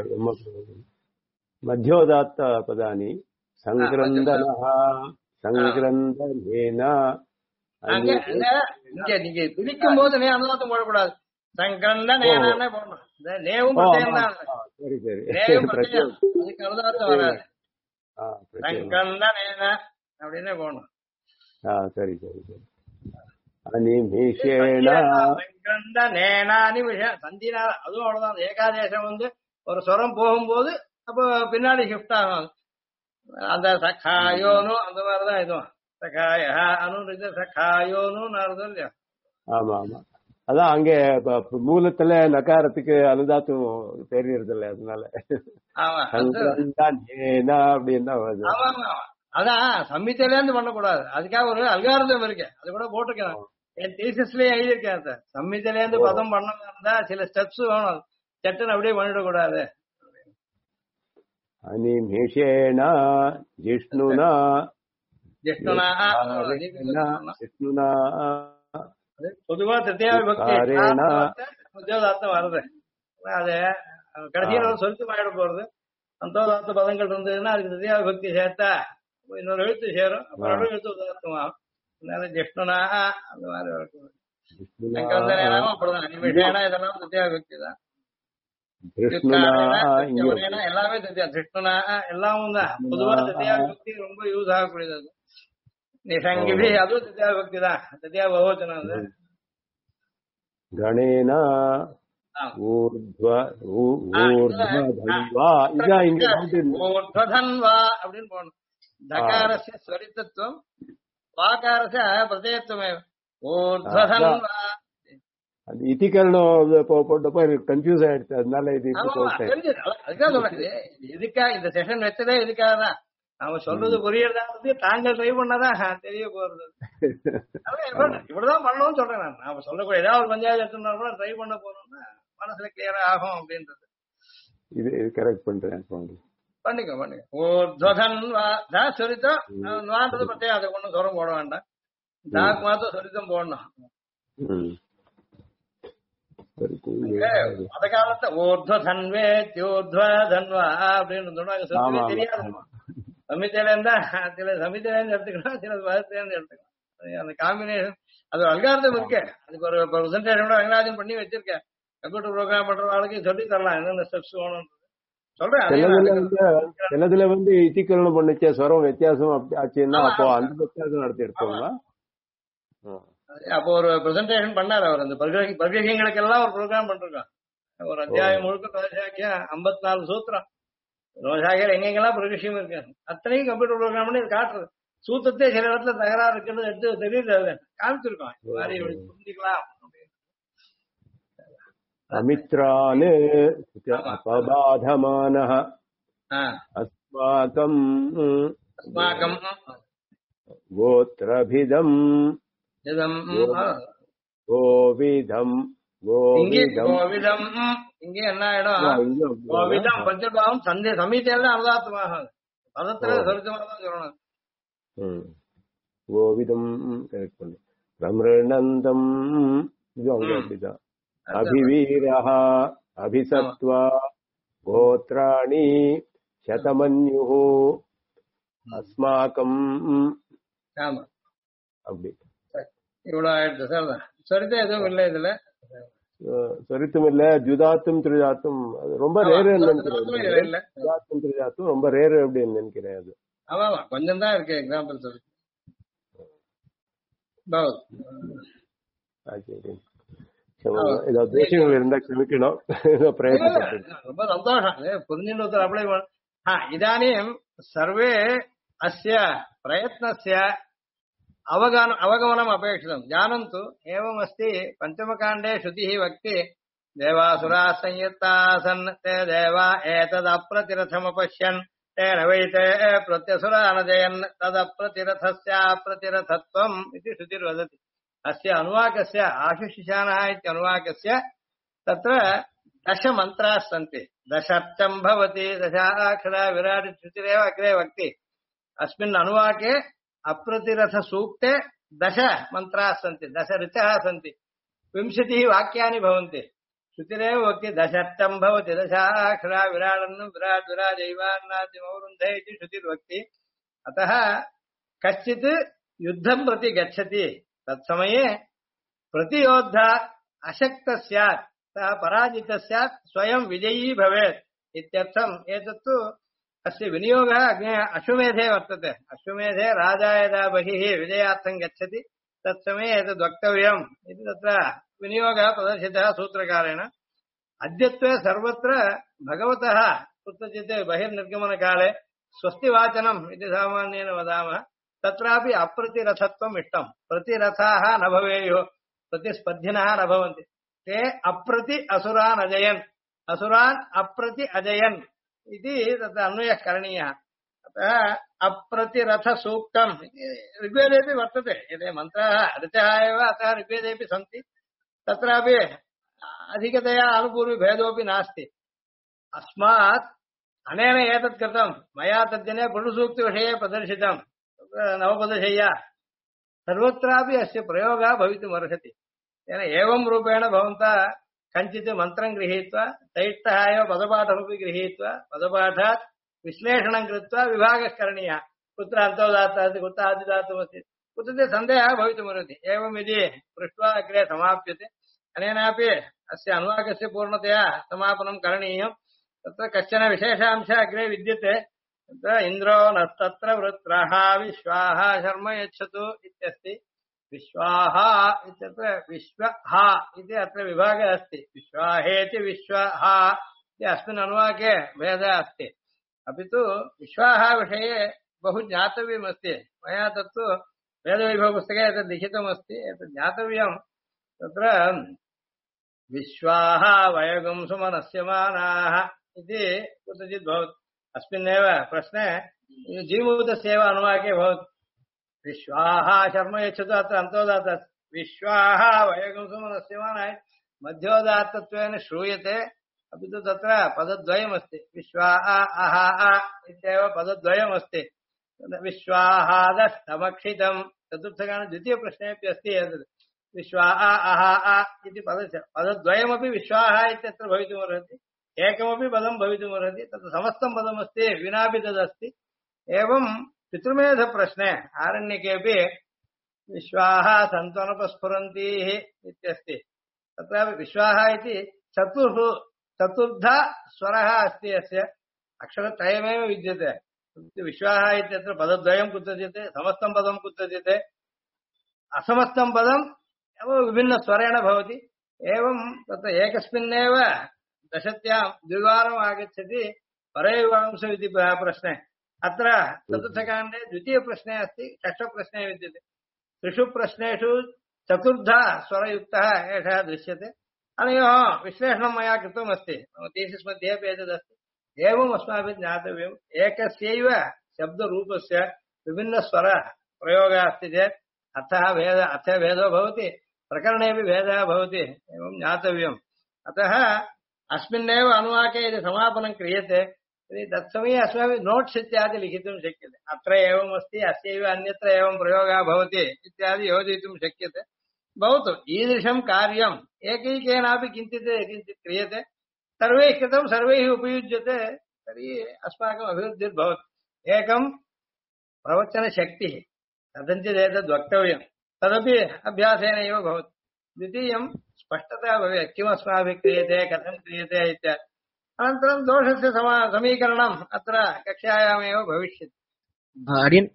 Speaker 2: மத்தியோதாத்த பதானி சங்கிரந்தனஹ சங்கிரந்தனேன
Speaker 1: இங்க நீங்க பிரிக்கும் போது அனுதாத்தம் போடக்கூடாது சங்கிரந்த நேனானே போடணும் நேவும் பிரத்யம் தான்
Speaker 2: சரி சரி
Speaker 1: நேவும் பிரத்யம் அதுக்கு அனுதாத்தம் வராது சங்கிரந்த நேன அப்படின்னே போடணும்
Speaker 2: சரி சரி சரி அனிமிஷேன
Speaker 1: சங்கிரந்த நேனானி விஷயம் சந்தினா அதுவும் அவ்வளவுதான் ஏகாதேசம் வந்து ஒரு ஸ்வரம் போகும்போது அப்போ பின்னாடி ஷிஃப்ட் ஆகும் அந்த சகாயோனு அந்த மாதிரிதான் இதுவும் சகாய அனு சகாயோனு அர்த்தம் இல்லையா
Speaker 2: ஆமா ஆமா அதான் அங்க மூலத்துல நகாரத்துக்கு அனுதாத்தம் தெரியறது இல்ல அதனால அப்படின்னா
Speaker 1: அதான் சம்மித்தில இருந்து பண்ணக்கூடாது அதுக்காக ஒரு அல்காரதம் இருக்கு அது கூட போட்டுக்கலாம் என் தீசிஸ்லயே எழுதியிருக்கேன் சார் சம்மித்தில இருந்து பதம் பண்ணதா இருந்தா சில ஸ்டெப்ஸ் வேணும் சட்டுன்னு அப்படியே பண்ணிடக்கூடாது
Speaker 2: அனிமிஷேன ஜிஷ்ணுனா
Speaker 1: ஜிஷ்ணுனா
Speaker 2: ஜிஷ்ணுனா
Speaker 1: பொதுவா திருத்தியா விபக்தி உத்தியோதார்த்தம் வருது அது கடைசியில சொருத்தம் ஆயிட போறது அந்தோதார்த்த பதங்கள் இருந்ததுன்னா அதுக்கு திருத்தியா விபக்தி சேர்த்தா இன்னொரு எழுத்து சேரும் அப்புறம் எழுத்து உதார்த்தம் ஆகும் அதனால ஜிஷ்ணுனா அந்த மாதிரி வரக்கூடாது அப்படிதான் அனிமிஷேனா இதெல்லாம் திருத்தியா விபக்தி தான் எல்லாமே திருத்தியா ஜிஷ்ணுனா எல்லாமும் தான் பொதுவா திருத்தியா விபக்தி ரொம்ப யூஸ் ஆகக்கூடியது நிசங்கிபி அதுவும் திருத்தியா விபக்தி தான் திருத்தியா பகவச்சனம் அது
Speaker 2: கணேன ஊர்த்வதன்வா
Speaker 1: அப்படின்னு போகணும் தகாரஸ்ய ஸ்வரித்தத்துவம் வாகாரஸ்ய பிரதயத்துவமே ஊர்த்வதன்வா
Speaker 2: அது இதிகரணம் போட்டப்போ எனக்கு கன்ஃபியூஸ் ஆயிடுச்சு அதனால இது
Speaker 1: அதுக்காக சொல்றேன் இதுக்கா இந்த செஷன் வச்சதே இதுக்காக தான் நாம சொல்றது புரியறதா தாங்கள் ட்ரை பண்ணாதான் தெரிய போறது இப்படிதான் பண்ணணும்னு சொல்றேன் நான் நாம சொல்லக்கூடிய ஏதாவது ஒரு பஞ்சாயத்து எடுத்துனா கூட ட்ரை பண்ண போறோம்னா மனசுல கிளியரா ஆகும் அப்படின்றது
Speaker 2: இது கரெக்ட் பண்றேன்
Speaker 1: பண்ணிக்கோ ஊர்த்வதன் சொரித்தம் வான்றது பத்தியா அதை ஒண்ணும் சொரம் போட வேண்டாம் தாக்கு மாத்திரம் சொரித்தம் போடணும் அந்த காலத்தை ஊர்த்வதன்வே தியோர்த்வதன்வா அப்படின்னு சொன்னாங்க தெரியாது சமித்தில இருந்தா சில சமித்தில இருந்து எடுத்துக்கலாம் சில மதத்தில இருந்து எடுத்துக்கலாம் அந்த காம்பினேஷன் அது அல்காரதம் இருக்கு அதுக்கு ஒரு பிரசன்டேஷன் அங்கராஜன் பண்ணி வச்சிருக்கேன் கம்ப்யூட்டர் ப்ரோக்ராம் பண்றவங்களுக்கு சொல்லி தரலாம் என்னென்ன ஸ்டெப்ஸ் வேணும் சொல்றேன்
Speaker 2: சிலதுல வந்து இத்திகரணம் பண்ணிச்ச ஸ்வரம் வித்தியாசம் ஆச்சுன்னா அப்போ அந்த வித்தியாசம் நடத்தி எடுத்தோம்னா
Speaker 1: அப்போ ஒரு பிரசன்டேஷன் பண்ணாரு அவர் அந்த பர்கங்களுக்கு எல்லாம் ஒரு ப்ரோக்ராம் பண்ணிருக்கான் ஒரு அத்தியாயம் முழுக்க பிரசாக்கியம் 54 சூத்திரம் ரோஷாகியர் எங்கெங்கெல்லாம் பிரகசியம் இருக்கு அத்தனையும் கம்ப்யூட்டர் ப்ரோக்ராம் பண்ணி காட்டுறது சூத்தத்தை சில இடத்துல தகராறு இருக்கிறது எடுத்து தெரியுது காமிச்சிருக்கோம் இந்த மாதிரி புரிஞ்சுக்கலாம்
Speaker 2: அமித்ரானே அபபாதமானஹ அஸ்மாகம் கோத்ரபிதம் கோவிதம்
Speaker 1: கோவிதம் இங்கே என்ன இடம் கோவிதம் பஞ்சபாவம் சமீத்தையில அனுதாத்தமாக பதத்துல சொருத்தமாக தான் சொல்லணும்
Speaker 2: கோவிதம் பிரமிருணந்தம் இது அவங்க அப்படிதான் அபிவீரஹ அபிசத்வா கோத்ராணி சதமன்யுः அஸ்மாகம் அப்படி
Speaker 1: இவ்வளவு ஆயிடுச்சு சார் சொரித்தம் எதுவும் இல்லை இதுல
Speaker 2: சொரித்தும் இல்ல ஜுதாத்தும் திரிஜாத்தும் அது ரொம்ப ரேரு நினைக்கிறேன். ஜுதாத்தும் திரிஜாத்தும் ரொம்ப ரேரு அப்படின்னு நினைக்கிறேன். அது
Speaker 1: ஆமா கொஞ்சம் தான் இருக்கு எக்ஸாம்பிள் சொல்லி.
Speaker 2: ஏதாவது தேசியங்கள் இருந்தா க்ஷமிக்கணும். பிரயத்னப்பட்டு
Speaker 1: ரொம்ப சந்தோஷம் புரிஞ்சுட்டு அப்ளை பண்ண. இதானிம் சர்வே அஸ்ய பிரயத்னஸ்ய அவगमनम् अपेक्षितम् जानन्तु एवमस्ति पञ्चमकाण्डे श्रुतिः वक्ति देवासुराः संयुक्ताः सन् ते देवा एतदप्रतिरथमपश्यन् तेन वै ते प्रत्यसुरा नजयन् तदप्रतिरथस्याप्रतिरथत्वम् इति श्रुतिर्वदति. अस्य अनुवाकस्य आशुशिशानः इत्यनुवाकस्य तत्र दशमन्त्राः सन्ति. दशार्थम् भवति दशाक्षरा विराट् श्रुतिरेव अग्रे वक्ति. अस्मिन् अनुवाके अप्रतिरथ सूक्ते दश मन्त्राः सन्ति, दश ऋचः सन्ति, 20 वाक्यानि भवन्ति. श्रुतिरेव वक्ति दशार्थम् भवति दशाक्षरा विराडन्नं विराट् विराजैवान्नाद्यमवरुन्धे इति श्रुतिर्वक्ति. अतः कश्चित् युद्धं प्रति गच्छति तत्समये प्रतियोद्धा अशक्तः स्यात्, सः पराजितः स्यात्, स्वयं विजयी भवेत् इत्यर्थम्. एतत्तु अस्य विनियोगः अश्वमेधे वर्तते. अश्वमेधे राजा यदा बहिः विजयार्थं गच्छति तत्समये एतद् वक्तव्यम् इति तत्र विनियोगः प्रदर्शितः सूत्रकारेण. अद्यत्वे सर्वत्र भगवतः कुत्रचित् बहिर्निर्गमनकाले स्वस्तिवाचनम् इति सामान्येन वदामः. तत्रापि अप्रतिरथत्वम् इष्टम्. प्रतिरथाः न भवेयुः, प्रतिस्पर्धिनः न भवन्ति. ते अप्रति असुरान् अजयन्, असुरान् अप्रति अजयन् इति तत्र अन्वयः करणीयः. अतः अप्रतिरथसूक्तम् ऋग्वेदेपि वर्तते. एते मन्त्राः ऋचः एव, अतः ऋग्वेदेपि सन्ति. तत्रापि अधिकतया अनुपूर्विभेदोऽपि नास्ति. अस्मात् अनेन एतत् कृतं मया तद्दिने पुरुषसूक्तिविषये प्रदर्शितम् नवपदशय्या. सर्वत्रापि अस्य प्रयोगः भवितुमर्हति. तेन एवं रूपेण भवन्तः कञ्चित् मन्त्रं गृहीत्वा तैष्ठः एव पदपाठमपि गृहीत्वा पदपाठात् विश्लेषणं कृत्वा विभागः करणीयः. कुत्र अन्तोदात्तः अस्ति, कुत्र आदिदात्तमस्ति, कुत्रचित् सन्देहः भवितुमर्हति. एवं यदि पृष्ट्वा अग्रे समाप्यते अनेनापि अस्य अनुवाकस्य पूर्णतया समापनं करणीयम्. तत्र कश्चन विशेषांशः अग्रे विद्यते. तत्र इन्द्रो नस्तत्र वृत्रः विश्वाः शर्म यच्छतु इत्यस्ति. विश्वाः इत्यत्र विश्वः इति अत्र विभागः अस्ति. विश्वाहेति विश्वः इति अस्मिन् अनुवाके भेदः अस्ति. अपि तु विश्वाः विषये बहु ज्ञातव्यमस्ति. मया तत्तु वेदवैभवपुस्तके एतद् लिखितमस्ति. एतद् ज्ञातव्यम्. तत्र विश्वाः वयगुं सुमनस्यमानाः इति कुत्रचित् भवति. अस्मिन्नेव प्रश्ने जीवभूतस्यैव अनुवाके भवति. विश्वाः शर्म यच्छतु अत्र अन्तोदात्तः. विश्वाः वयगुं सुमनस्यमानाः मध्योदात्तत्वेन श्रूयते. अपि तु तत्र पदद्वयमस्ति. विश्वाः अह इत्येव पदद्वयमस्ति. विश्वाहादस्तमक्षितम् चतुर्थकाणे द्वितीयप्रश्नेऽपि अस्ति एतत्. विश्वाः अह इति पदद्वयमपि विश्वाः इत्यत्र भवितुमर्हति. एकमपि पदं भवितुमर्हति. तत् समस्तं पदमस्ति विनापि तदस्ति. एवं पितृमेधप्रश्ने आरण्यकेऽपि विश्वाः सन्त्वनपस्फुरन्तीः इत्यस्ति. तत्रापि विश्वाः इति चतुर्धा स्वरः अस्ति. अस्य अक्षरत्रयमेव विद्यते. विश्वाः इत्यत्र पदद्वयं कुत्रचित्, समस्तं पदं कुत्रचित्, असमस्तं पदं विभिन्नस्वरेण भवति. एवं तत्र एकस्मिन्नेव दशत्यां द्विवारम् आगच्छति परैवांश इति प्रश्ने. अत्र चतुर्थकाण्डे द्वितीयप्रश्ने अस्ति, षष्ठप्रश्ने विद्यते. त्रिषु प्रश्नेषु चतुर्धा स्वरयुक्तः एषः दृश्यते. अनयोः विश्लेषणं मया कृतमस्ति. मम थीसिस् मध्ये अपि एतदस्ति. एवम् अस्माभिः ज्ञातव्यम्. एकस्यैव शब्दरूपस्य विभिन्नस्वरप्रयोगः अस्ति चेत् अर्थे भेदो भवति, प्रकरणेऽपि भेदः भवति. एवं ज्ञातव्यम्. अतः अस्मिन्नेव अनुवाके यदि समापनं क्रियते तर्हि तत्समये अस्माभिः नोट्स् इत्यादि लिखितुं शक्यते. अत्र एवमस्ति, अस्यैव अन्यत्र एवं प्रयोगः भवति इत्यादि योजयितुं शक्यते. भवतु ईदृशं कार्यम् एकैकेनापि किञ्चित् किञ्चित् क्रियते. सर्वैः कृतं सर्वैः उपयुज्यते तर्हि अस्माकम् अभिवृद्धिर्भवति. एकं प्रवचनशक्तिः, कथञ्चित् एतद् वक्तव्यं, तदपि अभ्यासेन एव भवति. द्वितीयं स्पष्टतया भवेत् किमस्माभिः क्रियते कथं क्रियते इत्यादि अनन्तरं दोषस्य समीकरणम् अत्र कक्षायामेव भविष्यति
Speaker 3: அடியன்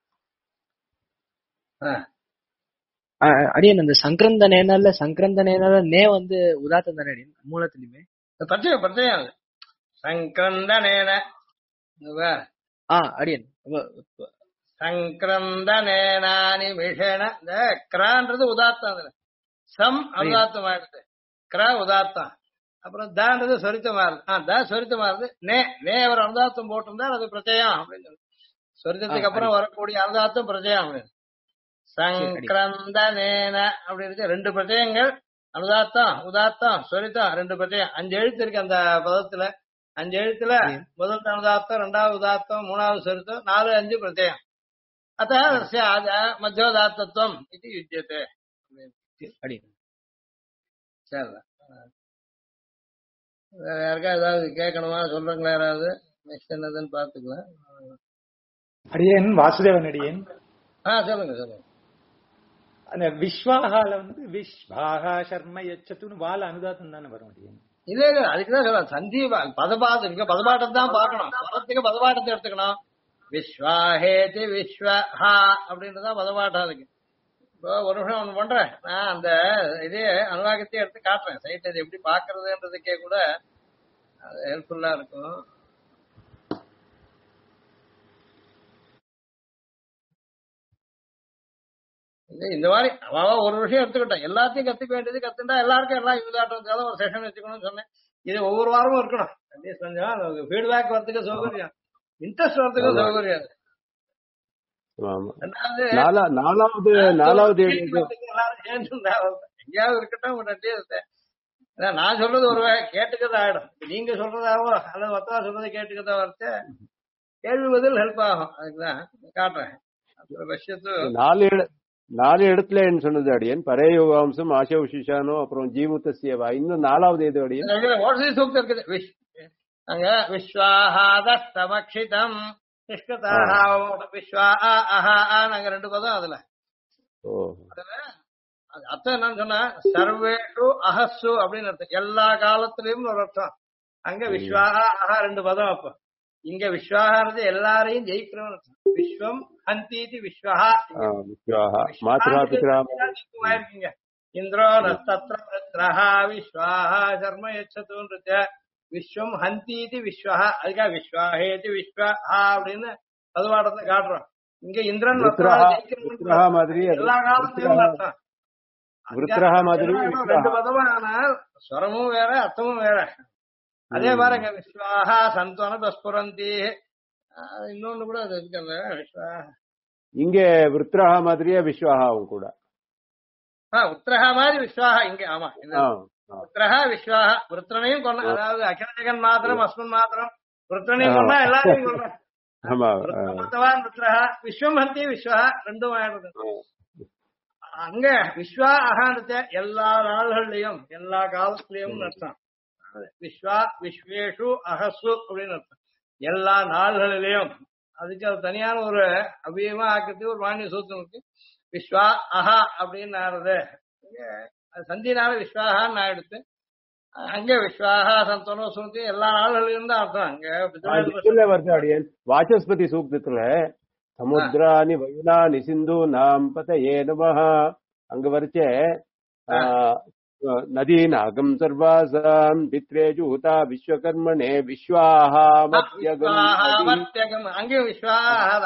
Speaker 1: हा।
Speaker 3: அடியன் அந்த சங்கிரந்தனேனால நே வந்து உதாத்தம் தானே அடியன் மூலத்திலுமே
Speaker 1: பிரச்சயம் சங்கிரந்தனேன
Speaker 3: அடியன்
Speaker 1: சங்கிரந்தனேனானி மிஷேன இந்த கிரான்றது உதாத்தம் அதுல சம் அனுதாத்தம் ஆயிடுது கிரா உதாத்தம் அப்புறம் தான்றது சொரித்தமா இருக்கு தா சொரித்தமா இருக்கு நே அவர் அனுதாத்தம் போட்டிருந்தா அது பிரச்சயம் அப்படின்னு சொல்லி சொரித்தத்துக்கு அப்புறம் வரக்கூடிய அனுதாத்தம் பிரச்சயம் அப்படின்னு சங்கிரந்தனேன அப்படி இருக்கு ரெண்டு பிரச்சயங்கள் அனுதாத்தம் உதாத்தம் சொரித்தம் ரெண்டு பிரச்சயம் 5 எழுத்து இருக்கு அந்த பதத்துல 5 எழுத்துல முதல் அனுதாத்தம் ரெண்டாவது உதாத்தம் மூணாவது சொரித்தம் 4 5 பிரச்சயம் अतः मध्योदात्तत्वम् इति युज्यते சரி யாருக்கா ஏதாவது கேட்கணுமா சொல்றீங்களா யாராவது நெக்ஸ்ட் என்னதுன்னு பாத்துக்கலாம்
Speaker 4: அடியேன் வாசுதேவன் அடியேன்
Speaker 1: சொல்லுங்க சொல்லுங்க
Speaker 4: அந்த விஸ்வாகால வந்து விஸ்வாகா சர்ம யச்சத்துன்னு வால அனுதாத்தம் தானே வரும் அடியேன்
Speaker 1: இல்ல இல்ல அதுக்குதான் சொல்ல சந்தி பதபாட்டம் இங்க பதபாட்டம் தான் பார்க்கணும் பதத்துக்கு பதபாட்டத்தை எடுத்துக்கணும் விஸ்வாஹேதி விஸ்வஹா அப்படின்றதான் பதபாட்டம் இருக்கு இப்போ ஒரு நிமிஷம் ஒண்ணு பண்றேன் நான் அந்த இதே அனுவாகத்தையே எடுத்து காட்டுறேன் சைட் இது எப்படி பாக்குறதுன்றதுக்கே கூட அது ஹெல்ப்ஃபுல்லா இருக்கும் இந்த மாதிரி ஒரு விஷயம் எடுத்துக்கிட்டேன் எல்லாத்தையும் கத்துக்க வேண்டியது கத்துட்டா எல்லாருக்கும் எல்லாம் யூஸ் ஆகிறதுக்காக ஒரு செஷன் வச்சுக்கணும்னு சொன்னேன் இது ஒவ்வொரு வாரமும் இருக்கணும் அட்லீஸ்ட் கொஞ்சம் ஃபீட்பேக் வரதுக்கு சௌகரியம் இன்ட்ரெஸ்ட் வரதுக்கு சௌகரியம்
Speaker 2: நாலாவது
Speaker 1: எங்கேயாவது இருக்கட்டும் நான் சொல்றது ஒரு கேட்டுக்கதா ஆயிடும் நீங்க சொல்றதாவோ அல்லது மொத்தமா சொல்றதை கேட்டுக்கதா வரச்ச கேள்வி பதில் ஹெல்ப் ஆகும் அதுக்குதான் காட்டுறேன்
Speaker 2: நாலு இடத்துல என்ன சொன்னது அடியன் பரயோகாம்சம் ஆசவசிஷானோ அப்புறம் ஜீமுத்தசியவா இன்னும் 4வது எது அடியன்
Speaker 1: சூக்தம் இருக்குது அங்க விஸ்வாஹாதமக்ஷிதம் நாங்க 2 பதம் அதுல அர்த்தம் என்னன்னு சொன்னா சர்வேஷு அஹஸ்ஸு அப்படின்னு அர்த்தம் எல்லா காலத்திலயும் ஒரு அர்த்தம் அங்க விஸ்வாஹா அஹா 2 பதம் அப்ப இங்க விஸ்வாஹாறது எல்லாரையும் ஜெயிக்கிறோம் விஸ்வம் ஹந்தீதி விஸ்வஹா இருக்கீங்க இந்திரோ நஸ்தத்ர ருத்ரஹா விஸ்வாஹா சர்ம யச்சதுன்னு விஸ்வம் ஹந்தீதி விஸ்வஹா அதுக்காக விஸ்வாஹேதி விஸ்வஹா அப்படின்னு பதவாடத்தை காட்டுறோம் இங்க இந்திரன் எல்லா காலத்திலும் அர்த்தம் 2 பதமான ஸ்வரமும் வேற அர்த்தமும் வேற அதே மாதிரி இங்க விஸ்வாஹா சந்தோன பஸ்புரந்தி இன்னொன்னு கூட அது இருக்கு விஸ்வாஹா
Speaker 2: இங்க விருத்ரஹா மாதிரியே விஸ்வாஹாவும் கூட
Speaker 1: உத்ரஹா மாதிரி விஸ்வாஹா இங்க ஆமா உத்ரஹா விஸ்வாஹா விருத்ரனையும் கொண்ட அதாவது அகில ஜெகன் மாத்திரம் அஸ்மன் மாத்திரம் விருத்ரனையும் கொண்டா எல்லாரையும் கொண்டான் விருத்ரஹா விஸ்வம் ஹந்தி விஸ்வாஹா 2 ஆயிடுது அங்க விஸ்வா அகாந்த எல்லா நாள்கள்லயும் எல்லா காலத்திலயும் அர்த்தம் விஸ்வா விஸ்வேஷு அஹசு அப்படின்னு அர்த்தம் எல்லா நாள்களிலையும் அதுக்கு அது தனியான ஒரு அபியமா ஆக்கிறதுக்கு ஒரு மானிய சூத்திரம் இருக்கு விஸ்வா அஹா அப்படின்னு ஆறுது சந்தினால விஸ்வாகான்னு ஆயிடுத்து அங்க விஸ்வாகா சந்தோனோ சுருத்தி எல்லா நாள்களிலும் தான் அர்த்தம் அங்க
Speaker 2: வருது அடியன் வாசஸ்பதி சூக்தத்துல சமுத்திராணி வயுனானி சிந்து நாம் பதயே நமஹ அங்க வரைச்சே நதீநாகம் சர்வாசாம் பித்ரேஜூதா விஸ்வகர்மணே விஸ்வாஹா மத்யகம்
Speaker 1: அங்கே விஸ்வாஹா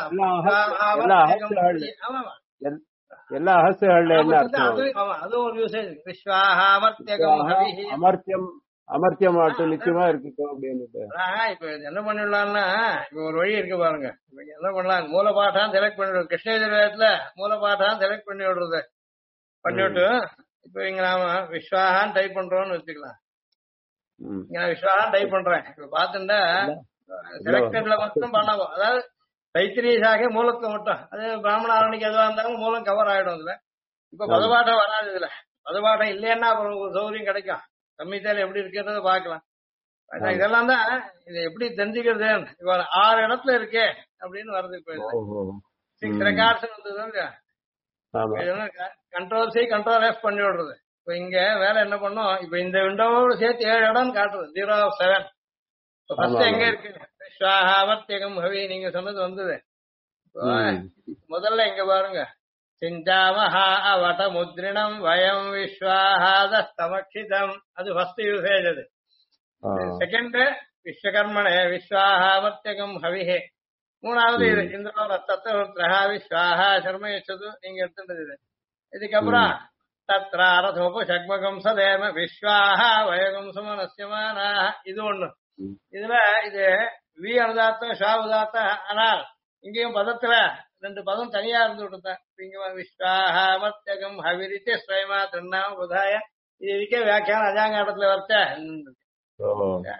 Speaker 2: எல்லா அஹஸ்கள் என்ன அர்த்தம்
Speaker 1: அது ஒரு யூசேஜ் விஸ்வாஹா மத்யகம்
Speaker 2: அமர்த்தியம் அமர்த்தியம் ஆட்டம் நிச்சயமா இருக்கு அப்படின்னு
Speaker 1: இப்ப என்ன பண்ணிடலாம்னா இப்ப ஒரு வழி இருக்கு பாருங்க என்ன பண்ணலாம் மூலபாட்டான் செலக்ட் பண்ணிவிடுறது கிருஷ்ணகிரித்துல மூலபாட்டான் செலக்ட் பண்ணி விடுறது பண்ணிவிட்டு இப்ப இங்க நாம விஸ்வாகான் டைப் பண்றோம்னு வச்சுக்கலாம் இங்க நான் விஸ்வாகான் டைப் பண்றேன் இப்ப பாத்துட்டா செலக்டட்ல மட்டும் பண்ணவும் அதாவது தைத்திரியாக மூலத்தை மட்டும் அது பிராமண ஆரணிக்கு எதுவா இருந்தாலும் மூலம் கவர் ஆயிடும் இதுல இப்ப பதபாட்டம் வராது இதுல பதபாட்டம் இல்லைன்னா அப்புறம் ஒரு சௌகரியம் கிடைக்கும் சம்மிதால எப்படி இருக்கிறத பாக்கலாம் இதெல்லாம் தான் இது எப்படி தெரிஞ்சுக்கிறது இப்ப 6 இடத்துல இருக்கே அப்படின்னு வருது இப்ப 6 ரெக்கார்ட்ஸ் வந்தது கண்ட்ரோல் சி கண்ட்ரோல் எஃப் பண்ணி விடுறது இப்ப இங்க வேலை என்ன பண்ணோம், இப்ப இந்த விண்டோவோட சேர்த்து 7 இடம் காட்டுறது 0 of 7. ஃபர்ஸ்ட்
Speaker 2: ஆமா,
Speaker 1: எங்க
Speaker 2: ஆமா.
Speaker 1: இருக்கு விஸ்வாஹாவர்த்தியகம் ஹவி நீங்க சொன்னது வந்தது. இப்போ
Speaker 2: ம்.
Speaker 1: முதல்ல இங்க பாருங்க, சிந்தாமஹா அவட முத்ரிணம் வயம் விஸ்வாஹாதஸ்தமக்ஷிதம், அது ஃபர்ஸ்ட் யூசேஜ். அது
Speaker 2: ஆ.
Speaker 1: செகண்ட் விஸ்வகர்மணே விஸ்வாஹாவர்த்தியகம் ஹவிஹே. மூணாவது இது இந்திரோ தத்தா விஸ்வாஹா சர்ம யச்சது நீங்க எடுத்துட்டது இது. இதுக்கப்புறம் தத்ராரதோபு சக்மகம் சதேம விஸ்வாஹா வயகம் சுமனஸ்யமானா, இது ஒண்ணு. இதுல இது வி அனுதாத்தம் ஷா உதாத்தம். ஆனால் இங்கேயும் பதத்துல 2 பதம் தனியா இருந்து விட்டுதான். இங்க விஸ்வாஹா மத்தியகம் ஹவிரித்து ஸ்வயமா திருநாம புதாய, இதுக்கே வியாக்கியானம் அஜாங்காட்டத்துல வர்த்த.
Speaker 2: ஓ.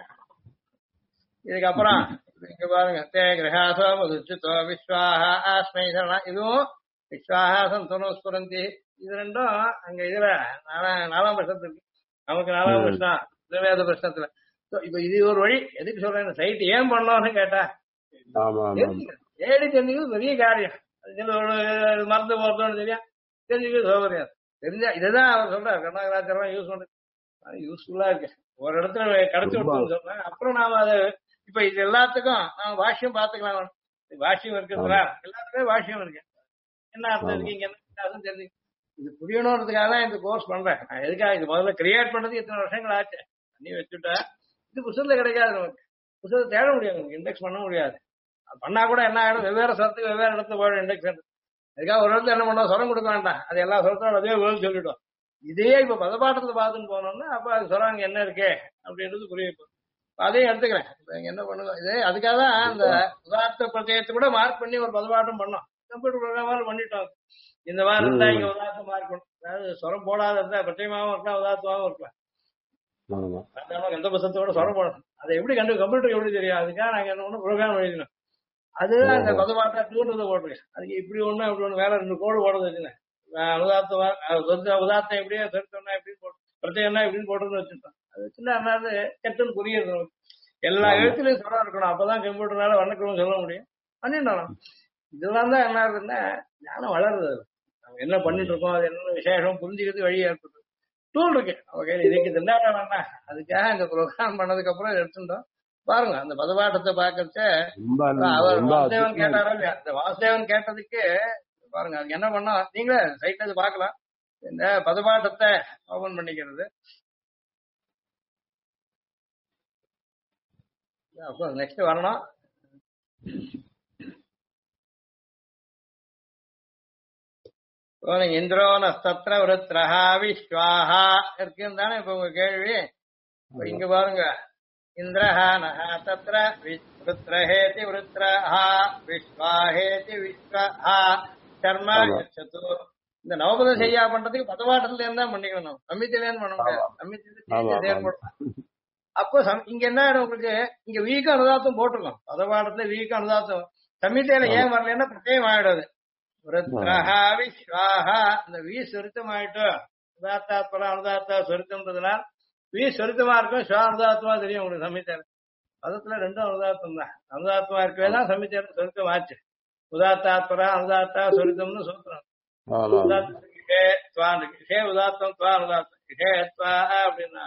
Speaker 1: இதுக்கப்புறம் இங்க பாருங்க, தே கிரகாசோ மதுச்சுதோ விஸ்வாஹா ஆஸ்மை சரணா, இதுவும் விஸ்வாஹா சந்தோஸ்புரந்தி. இது ரெண்டும் அங்க இதுல 4ஆம் பிரஷ்னத்துல இருக்கு. நமக்கு 4ஆம் பிரஷ்னம் திருவேத பிரஷ்னத்துல. இப்ப இது ஒரு வழி. எதுக்கு சொல்றேன், சைட் ஏன் பண்ணோம்னு கேட்டா,
Speaker 2: ஆமா, ஆமா.
Speaker 1: ஏடி தெரிஞ்சுக்கிறது பெரிய காரியம். அது ஒரு மருந்து போறதோன்னு தெரியும், தெரிஞ்சுக்கிறது சௌகரியம். தெரிஞ்சா இதுதான் அவர் சொல்றாரு, கர்நாடகாச்சாரம் யூஸ் பண்றது யூஸ்ஃபுல்லா இருக்கு. ஒரு இடத்துல கிடைச்சு விட்டுன்னு சொல்றேன். அப்புறம் நாம அதை இப்ப இது எல்லாத்துக்கும் நாம பாஷ்யம் பாத்துக்கலாம். பாஷ்யம் இருக்கிறதுனா எல்லாத்துக்குமே பாஷ்யம் இருக்கு. என்ன அர்த்தம் இருக்கு, இங்க என்ன அர்த்தம் தெரிஞ்சு இது புரியணுன்றதுக்காக தான் இந்த கோர்ஸ் பண்றேன். நான் எதுக்காக இது முதல்ல கிரியேட் பண்றதுக்கு இத்தனை வருஷங்கள் ஆச்சு. பண்ணி வச்சுட்டா இது புத்தகத்துல கிடைக்காது. நமக்கு புத்தகத்தை தேட முடியாது, நமக்கு இண்டெக்ஸ் பண்ண முடியாது. பண்ணா கூட என்ன ஆயிடும், வெவ்வேறு சரத்துக்கு வெவ்வேறு இடத்துல போயிடும் இண்டெக்ஸ். அதுக்காக ஒரு இடத்துல என்ன பண்ணோம், சொரம் கொடுக்க வேண்டாம், அது எல்லா சொரத்தோட அதே வேர்ல்டு சொல்லிட்டோம். இதே இப்ப பதப்பாட்டத்துல பார்த்துன்னு போனோம்னா அப்ப அது சொரம் அங்க என்ன இருக்கு அப்படின்றது புரிய. அதையும் எடுத்துக்கிறேன். இப்ப இங்க என்ன பண்ணுவோம், இது அதுக்காக தான் அந்த உதார்த்த பிரத்யத்தை கூட மார்க் பண்ணி ஒரு பதப்பாட்டம் பண்ணோம். கம்ப்யூட்டர் ப்ரோக்ராம் பண்ணிட்டோம். இந்த வாரம் இருந்தா இங்க உதார்த்தம் மார்க் பண்ணும். அதாவது சொரம் போடாத இருந்தா பிரத்யமாவும் இருக்கலாம், உதார்த்தமாவும் இருக்கலாம்.
Speaker 2: ஆமா.
Speaker 1: எந்த புத்தகத்தோட சொரம் போடணும், அதை எப்படி கம்ப்யூட்டர் எப்படி தெரியும், அதுக்காக நாங்க என்ன பண்ணோம், ப்ரோக்ராம் எழுதினோம். அதுதான் அந்த பதப்பாட்டா டூன்றதை போட்டிருக்கேன். அதுக்கு இப்படி ஒண்ணு அப்படி ஒண்ணு வேலை 2 கோடு போடுறது வச்சுனேன். உதார்த்தம் எப்படியே சொன்னா எப்படின்னு போட்டு பிரத்யேகம்னா எப்படின்னு போட்டுன்னு வச்சுட்டோம். அது சின்ன அண்ணாது கெட்டுன்னு புரியுது. எல்லா எழுத்துலயும் சொல்ல இருக்கணும், அப்பதான் கம்ப்யூட்டர்னால வணக்கம் சொல்ல முடியும். பண்ணிட்டோம். இதெல்லாம் தான் என்ன இருக்குன்னா ஞானம் வளருது. நம்ம என்ன பண்ணிட்டு இருக்கோம், அது என்ன விசேஷம் புரிஞ்சுக்கிறது வழி ஏற்படுது. டூல் இருக்கு அவங்க இதுக்கு திண்டாட வேண்டாம். அதுக்காக இந்த ப்ரோக்ராம் பண்ணதுக்கு அப்புறம் எடுத்துட்டோம். பாருங்க அந்த பதபாட்டத்தை பாக்கறச்ச அவர் வாசுதேவன் கேட்டாரா இல்லையா, அந்த வாசுதேவன் கேட்டதுக்கு பாருங்க அதுக்கு என்ன பண்ணா, நீங்களே சைட்ல பாக்கலாம். இந்த பதபாட்டத்தை ஓபன் பண்ணிக்கிறது நெக்ஸ்ட் வரணும். இந்திரோ நஸ்தத்ர விருத்ரஹா விஸ்வாஹா இருக்குன்னு தானே இப்ப உங்க கேள்வி. இங்க பாருங்க, இந்திரஹா நஹா தத்ர விருத்ரஹேதி விருத்ரஹா விஸ்வாஹேதி விஸ்வஹா சர்மா யச்சது. இந்த நவபத செய்யா பண்றதுக்கு பதவாட்டத்துல இருந்தா பண்ணிக்கணும், சம்மித்தில இருந்து பண்ண முடியாது. சம்மித்தில செயல்படும். அப்போ இங்க என்ன ஆயிடும் உங்களுக்கு, இங்க வீக்க அனுதாத்தம் போட்டிருக்கோம் பதவாட்டத்துல, வீக்க அனுதாத்தம். சம்மித்தில ஏன் வரலன்னா பிரத்யேகம் ஆயிடாது. விருத்ரஹா விஸ்வாஹா இந்த வீ சொருத்தம் ஆயிட்டோம். உதாத்தாத்மரா அனுதாத்தா சொருத்தம்ன்றதுனால் வீ சொருத்தமா இருக்கும், ஸ்வா அனுதாத்தமா தெரியும் உங்களுக்கு. சம்மித்தில பதத்துல 2 அனுதாத்தம் தான். அனுதாத்தமா இருக்கவே தான் சம்மித்தில சொருத்தம் ஆச்சு. உதாத்தாத்மரா அனுதாத்தா சொருத்தம்னு சொல்றோம். உதாத்தம் துவா அனுதாத்தம் அப்படின்னா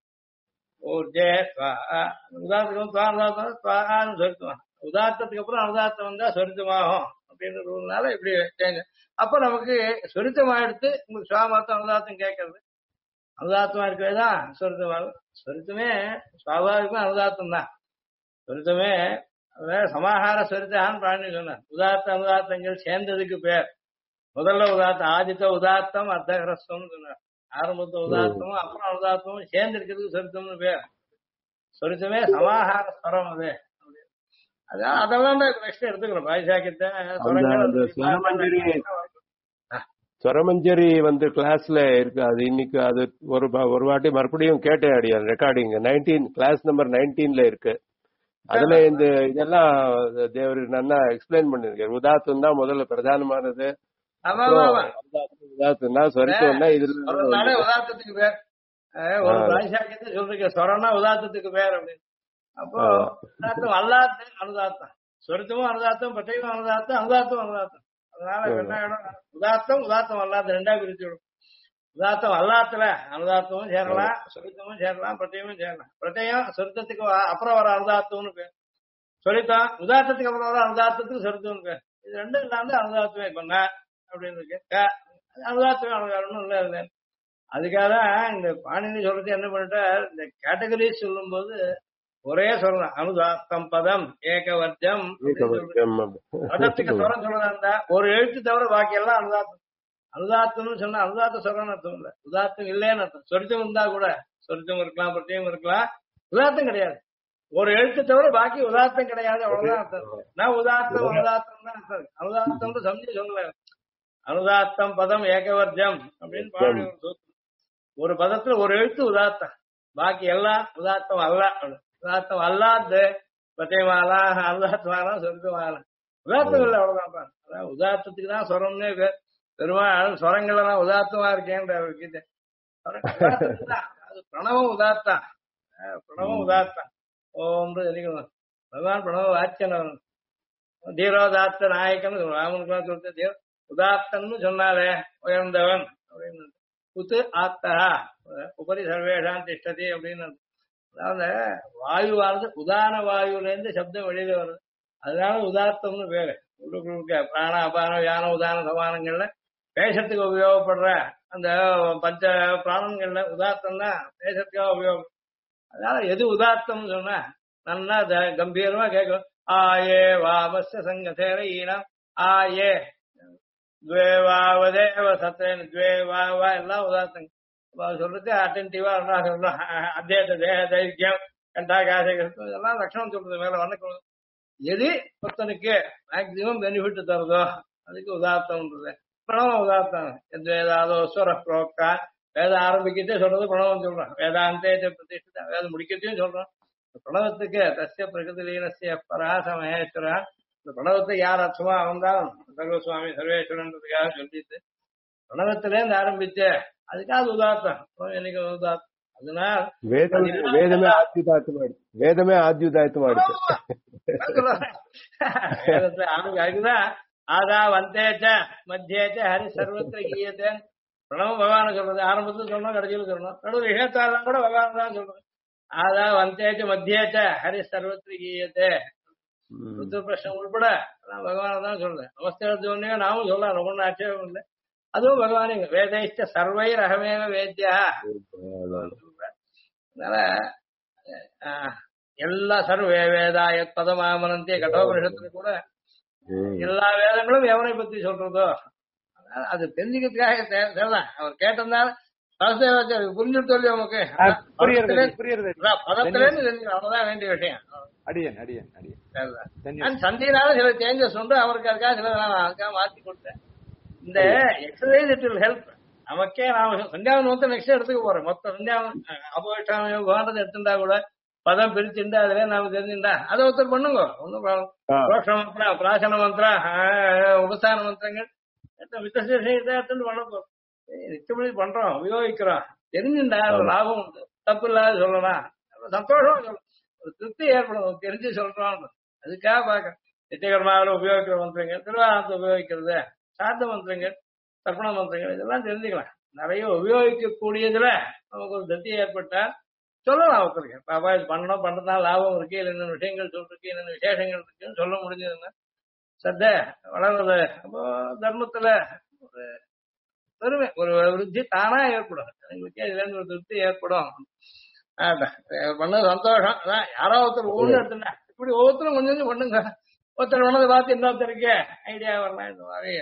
Speaker 1: உதாரணத்துக்கு துவா அனுதாத்தம் துவான்னு சொருத்துவான். உதாரணத்துக்கு அப்புறம் அனுதாத்தம் வந்தா சொருத்தமாகும் அப்படின்றதுனால இப்படி சேஞ்ச். அப்ப நமக்கு சொருத்தமா எடுத்து உங்களுக்கு சுவாமாத்தம் அனுதாத்தம் கேட்கறது. அனுதாத்தமா இருக்கவே தான் சொருத்தமாகும். சொருத்தமே சுவாபாவிகமா அனுதாத்தம் தான். சொருத்தமே சமாஹார சொருத்தான்னு பிராணி சொன்னார். உதார்த்த அனுதாத்தங்கள் சேர்ந்ததுக்கு பேர். முதல்ல உதார்த்தம் ஆதித்த உதார்த்தம் அர்த்தஹ்ரஸ்வம்னு சொன்னார். ஆரம்பத்த உதார்த்தமும் அப்புறம் அனுதார்த்தமும் சேர்ந்து இருக்கிறதுக்கு சொருத்தம்னு பேர். சொருத்தமே சமாஹார ஸ்வரம். அது அதெல்லாம் நெக்ஸ்ட் எடுத்துக்கணும். பாய்சாக்கியத்தை
Speaker 2: ஸ்வரமஞ்சரி வந்து கிளாஸ்ல இருக்கு. அது இன்னைக்கு அது ஒரு வாட்டி மறுபடியும் கேட்டேன் அடியான் ரெக்கார்டிங். 19 கிளாஸ் நம்பர் 19ல இருக்கு. அதுல இந்த இதெல்லாம் தேவர் நல்லா எக்ஸ்பிளைன் பண்ணிருக்காரு. உதாத்தம் தான் முதல்ல பிரதானமானது.
Speaker 1: உதாரணத்துக்கு பேர் ஒரு பாய்சாக்கியத்தை சொல்றீங்க, சொரம்னா உதாரணத்துக்கு பேர் அப்படின்னு. அப்போ உதாத்தம் அல்லாத அனுதாத்தம், சொருத்தமும் அனுதாத்தம், பட்டையும் அனுதாத்தம், அனுதாத்தம் அனுதாத்தம். அதனால என்ன ஆயிடும், உதாத்தம் உதாத்தம் அல்லாத 2ஆ பிரிச்சு விடும். உதாத்தம் அல்லாத்துல அனுதாத்தமும் சேரலாம், சொரித்தமும் சேரலாம், பிரத்யமும் சேரலாம். பிரத்யம் சொரித்தத்துக்கு அப்புறம் வர அனுதாத்தம்னு பேர். சொரித்தம் உதாத்தத்துக்கு அப்புறம் வர அனுதாத்தத்துக்கு சொரித்தம்னு பேர். இது ரெண்டும் இல்லாம அனுதாத்தமே பண்ண அப்படின்னு இருக்கு. அனுதாத்தமே அனுதாரணம் இல்ல இல்லை. அதுக்காக தான் இந்த பாணினி சொல்றது என்ன பண்ணிட்டா, இந்த கேட்டகரி சொல்லும் போது ஒரே சொல்லலாம். அனுதாத்தம் பதம் ஏகவர்ஜம் பதத்துக்கு சொரம் சொல்லதா இருந்தா ஒரு எழுத்து தவிர பாக்கி எல்லாம் அனுதாத்தம். அனுதாத்தம்னு சொன்னா அனுதாத்த சொரம்னு அர்த்தம் இல்ல, உதாத்தம் இல்லைன்னு அர்த்தம். சொரித்தம் இருந்தா கூட சொரித்தம் இருக்கலாம், பிரத்யம் இருக்கலாம், உதாத்தம் கிடையாது. ஒரு எழுத்து தவிர பாக்கி உதாத்தம் கிடையாது, அவ்வளவுதான் அர்த்தம். நான் உதாத்தம் அனுதாத்தம் தான் அர்த்தம். அனுதாத்தம்னு சமைச்சு சொல்லல. அனுதாத்தம் பதம் ஏகவர்ஜம் அப்படின்னு பாடி ஒரு பதத்துல ஒரு எழுத்து உதாத்தம், பாக்கி எல்லாம் உதாத்தம் அல்ல. உதாத்தம் அல்லாது பிரத்யமாலா அனுதாத்தமாலாம் சொரித்தமாலாம் உதாத்தம் இல்லை, அவ்வளவுதான். அதான் உதாத்தத்துக்கு தான் சொரம்னே பேர். பெருமாள் சொரங்கள்ல நான் உதாத்தமா இருக்கேன் அவர்கிட்ட. அது பிரணவம் உதாத்தான், பிரணவம் உதாத்தான். ஓம் பகவான் பிரணவ வாச்சன், தீரோதாத்த நாயக்கன் ராமனுக்கு சொல்லிட்டு உதாத்தன்னு சொன்னாலே உயர்ந்தவன் அப்படின்னு. புத்து ஆத்தா உபரி சர்வேஷான் திஷ்டதி அப்படின்னு. அதாவது வாயுவானது உதான வாயுல இருந்து சப்தம் வெளியில வருது, அதனால உதாத்தம்னு பேரு. உள்ளுக்குள்ள பிராண அபான வியான உதான சமானங்கள்ல பேசத்துக்கு உபயோகப்படுற அந்த பஞ்ச பிராணங்கள்ல உதாத்தம் தான் பேசத்துக்காக உபயோகம். அதனால எது உதாத்தம்னு சொன்னா நல்லா கம்பீரமா கேட்கும். ஆயே வாமஸ்ய சங்கசேர ஈனம் ஆயே துவேவாவதேவ சத்தேன் துவேவாவா எல்லாம் உதாத்தங்க. சொல்றது அட்டென்டிவா சொல்லலாம். அத்தியத்த தேக தைரியம் கண்டாகாசம் இதெல்லாம் லட்சணம் சொல்றது. மேல வணக்கம் எது ஒருத்தனுக்கு மேக்சிமம் பெனிஃபிட் தருதோ அதுக்கு உதாத்தம்ன்றது பிரணவம் உதாத்தம். எந்த வேதாதோ ஸ்வர புரோக்தா வேதம் ஆரம்பிக்கிட்டே சொல்றது பிரணவம் சொல்றோம். வேதாந்தே பிரதிஷ்டிதா வேதம் முடிக்கத்தையும் சொல்றோம். பிரணவத்துக்கு தஸ்ய பிரகிருதி லீனஸ்ய பராச மகேஸ்வரா. இந்த பிரணவத்தை யார் அர்த்தமா வந்தாலும் சர்வசுவாமி சர்வேஸ்வரன்றதுக்காக சொல்லிட்டு பிரணவத்திலேருந்து ஆரம்பிச்சு அதுக்காக உதாத்தம் எனக்கு உதாத்தம். அதனால
Speaker 2: வேதமே ஆத்யுதாயத்தமா வேதமே ஆத்யுதாயத்தமா இருக்கு.
Speaker 1: அதுதான் ஆதா வந்தேச்ச மத்தியேச்ச ஹரி சர்வத்திர கீயத்தேன். பிரணவம் பகவான சொல்றது ஆரம்பத்தில் சொல்லணும், கடைசியில் சொல்லணும். நடுவில் விஷயத்தாலாம் கூட பகவான் தான் சொல்றது. ஆதா வந்தேச்ச மத்தியேச்ச ஹரி சர்வத்திர கீயத்தே. பிரச்சனை உள்பட பகவான தான் சொல்றேன். நமஸ்தே நாமும் சொல்லலாம், ரொம்ப ஆட்சேபம் இல்லை. அதுவும் பகவானே வேதைஷ்ட சர்வைர் அகமேவ வேத்யா. அதனால எல்லா சர்வே வேதாய பதமாமனந்தே கடோபனிஷத்துல கூட எல்லா வேதங்களும் எவனை பத்தி சொல்றதோ அது தெரிஞ்சுக்கிறதுக்காக தேவைதான். அவர் கேட்டிருந்தால சரஸ்தேவாச்சாரி புரிஞ்சுட்டு சொல்லி நமக்கு பதத்திலேருந்து தெரிஞ்சுக்கணும், அவ்வளவுதான் வேண்டிய விஷயம். சந்தியினால சில சேஞ்சஸ் உண்டு, அவருக்கு அதுக்காக சில அதுக்காக மாற்றி கொடுத்தேன். இந்த எக்ஸசைஸ் இட் வில் ஹெல்ப். நமக்கே நாம சந்தியாவன் மொத்தம் நெக்ஸ்ட் எடுத்துக்க போறோம். மொத்தம் சந்தியாவன் அபோஷாம எடுத்துட்டா கூட பதம் பிரிச்சுட்டா அதுல நாம தெரிஞ்சுட்டா அதை ஒருத்தர் பண்ணுங்க, ஒன்னும் ரோஷ மந்திரம் பிராசன மந்திரம் உபஸ்தான மந்திரங்கள் எடுத்துட்டு பண்ண போறோம். நிச்சயப்படி பண்றோம், உபயோகிக்கிறோம், தெரிஞ்சுட்டா லாபம் உண்டு, தப்பு இல்லாத சொல்லலாம், சந்தோஷம் சொல்லலாம், ஒரு திருப்தி ஏற்படும் தெரிஞ்சு சொல்றோம். அதுக்காக பாக்க நித்தியகர்மாவில் உபயோகிக்கிற மந்திரங்கள், திருவாரத்தை உபயோகிக்கிறது, சார்ந்த மந்திரங்கள், தர்ப்பண மந்திரங்கள் இதெல்லாம் தெரிஞ்சுக்கலாம். நிறைய உபயோகிக்கக்கூடியதுல நமக்கு ஒரு திருப்தி ஏற்பட்டா சொல்லலாம் ஒருத்தருக்கு. பாப்பா இது பண்ணணும், பண்றதுனால லாபம் இருக்கு, இல்லை என்னென்ன விஷயங்கள் சொல்றதுக்கு என்னென்ன விசேஷங்கள் இருக்குன்னு சொல்ல முடிஞ்சதுன்னா சத்த வளர்றது. அப்போ தர்மத்துல ஒரு பெருமை ஒரு விருத்தி தானா ஏற்படும். எங்களுக்கே இதுல இருந்து ஒரு திருப்தி ஏற்படும். பண்ணது சந்தோஷம். அதான் யாரோ ஒருத்தர் ஒவ்வொன்று எடுத்துனா இப்படி ஒவ்வொருத்தரும் கொஞ்சம் கொஞ்சம் பண்ணுங்க. ஒருத்தர் பண்ணதை பார்த்து இன்னொருத்தருக்கு ஐடியா வரலாம். இந்த மாதிரி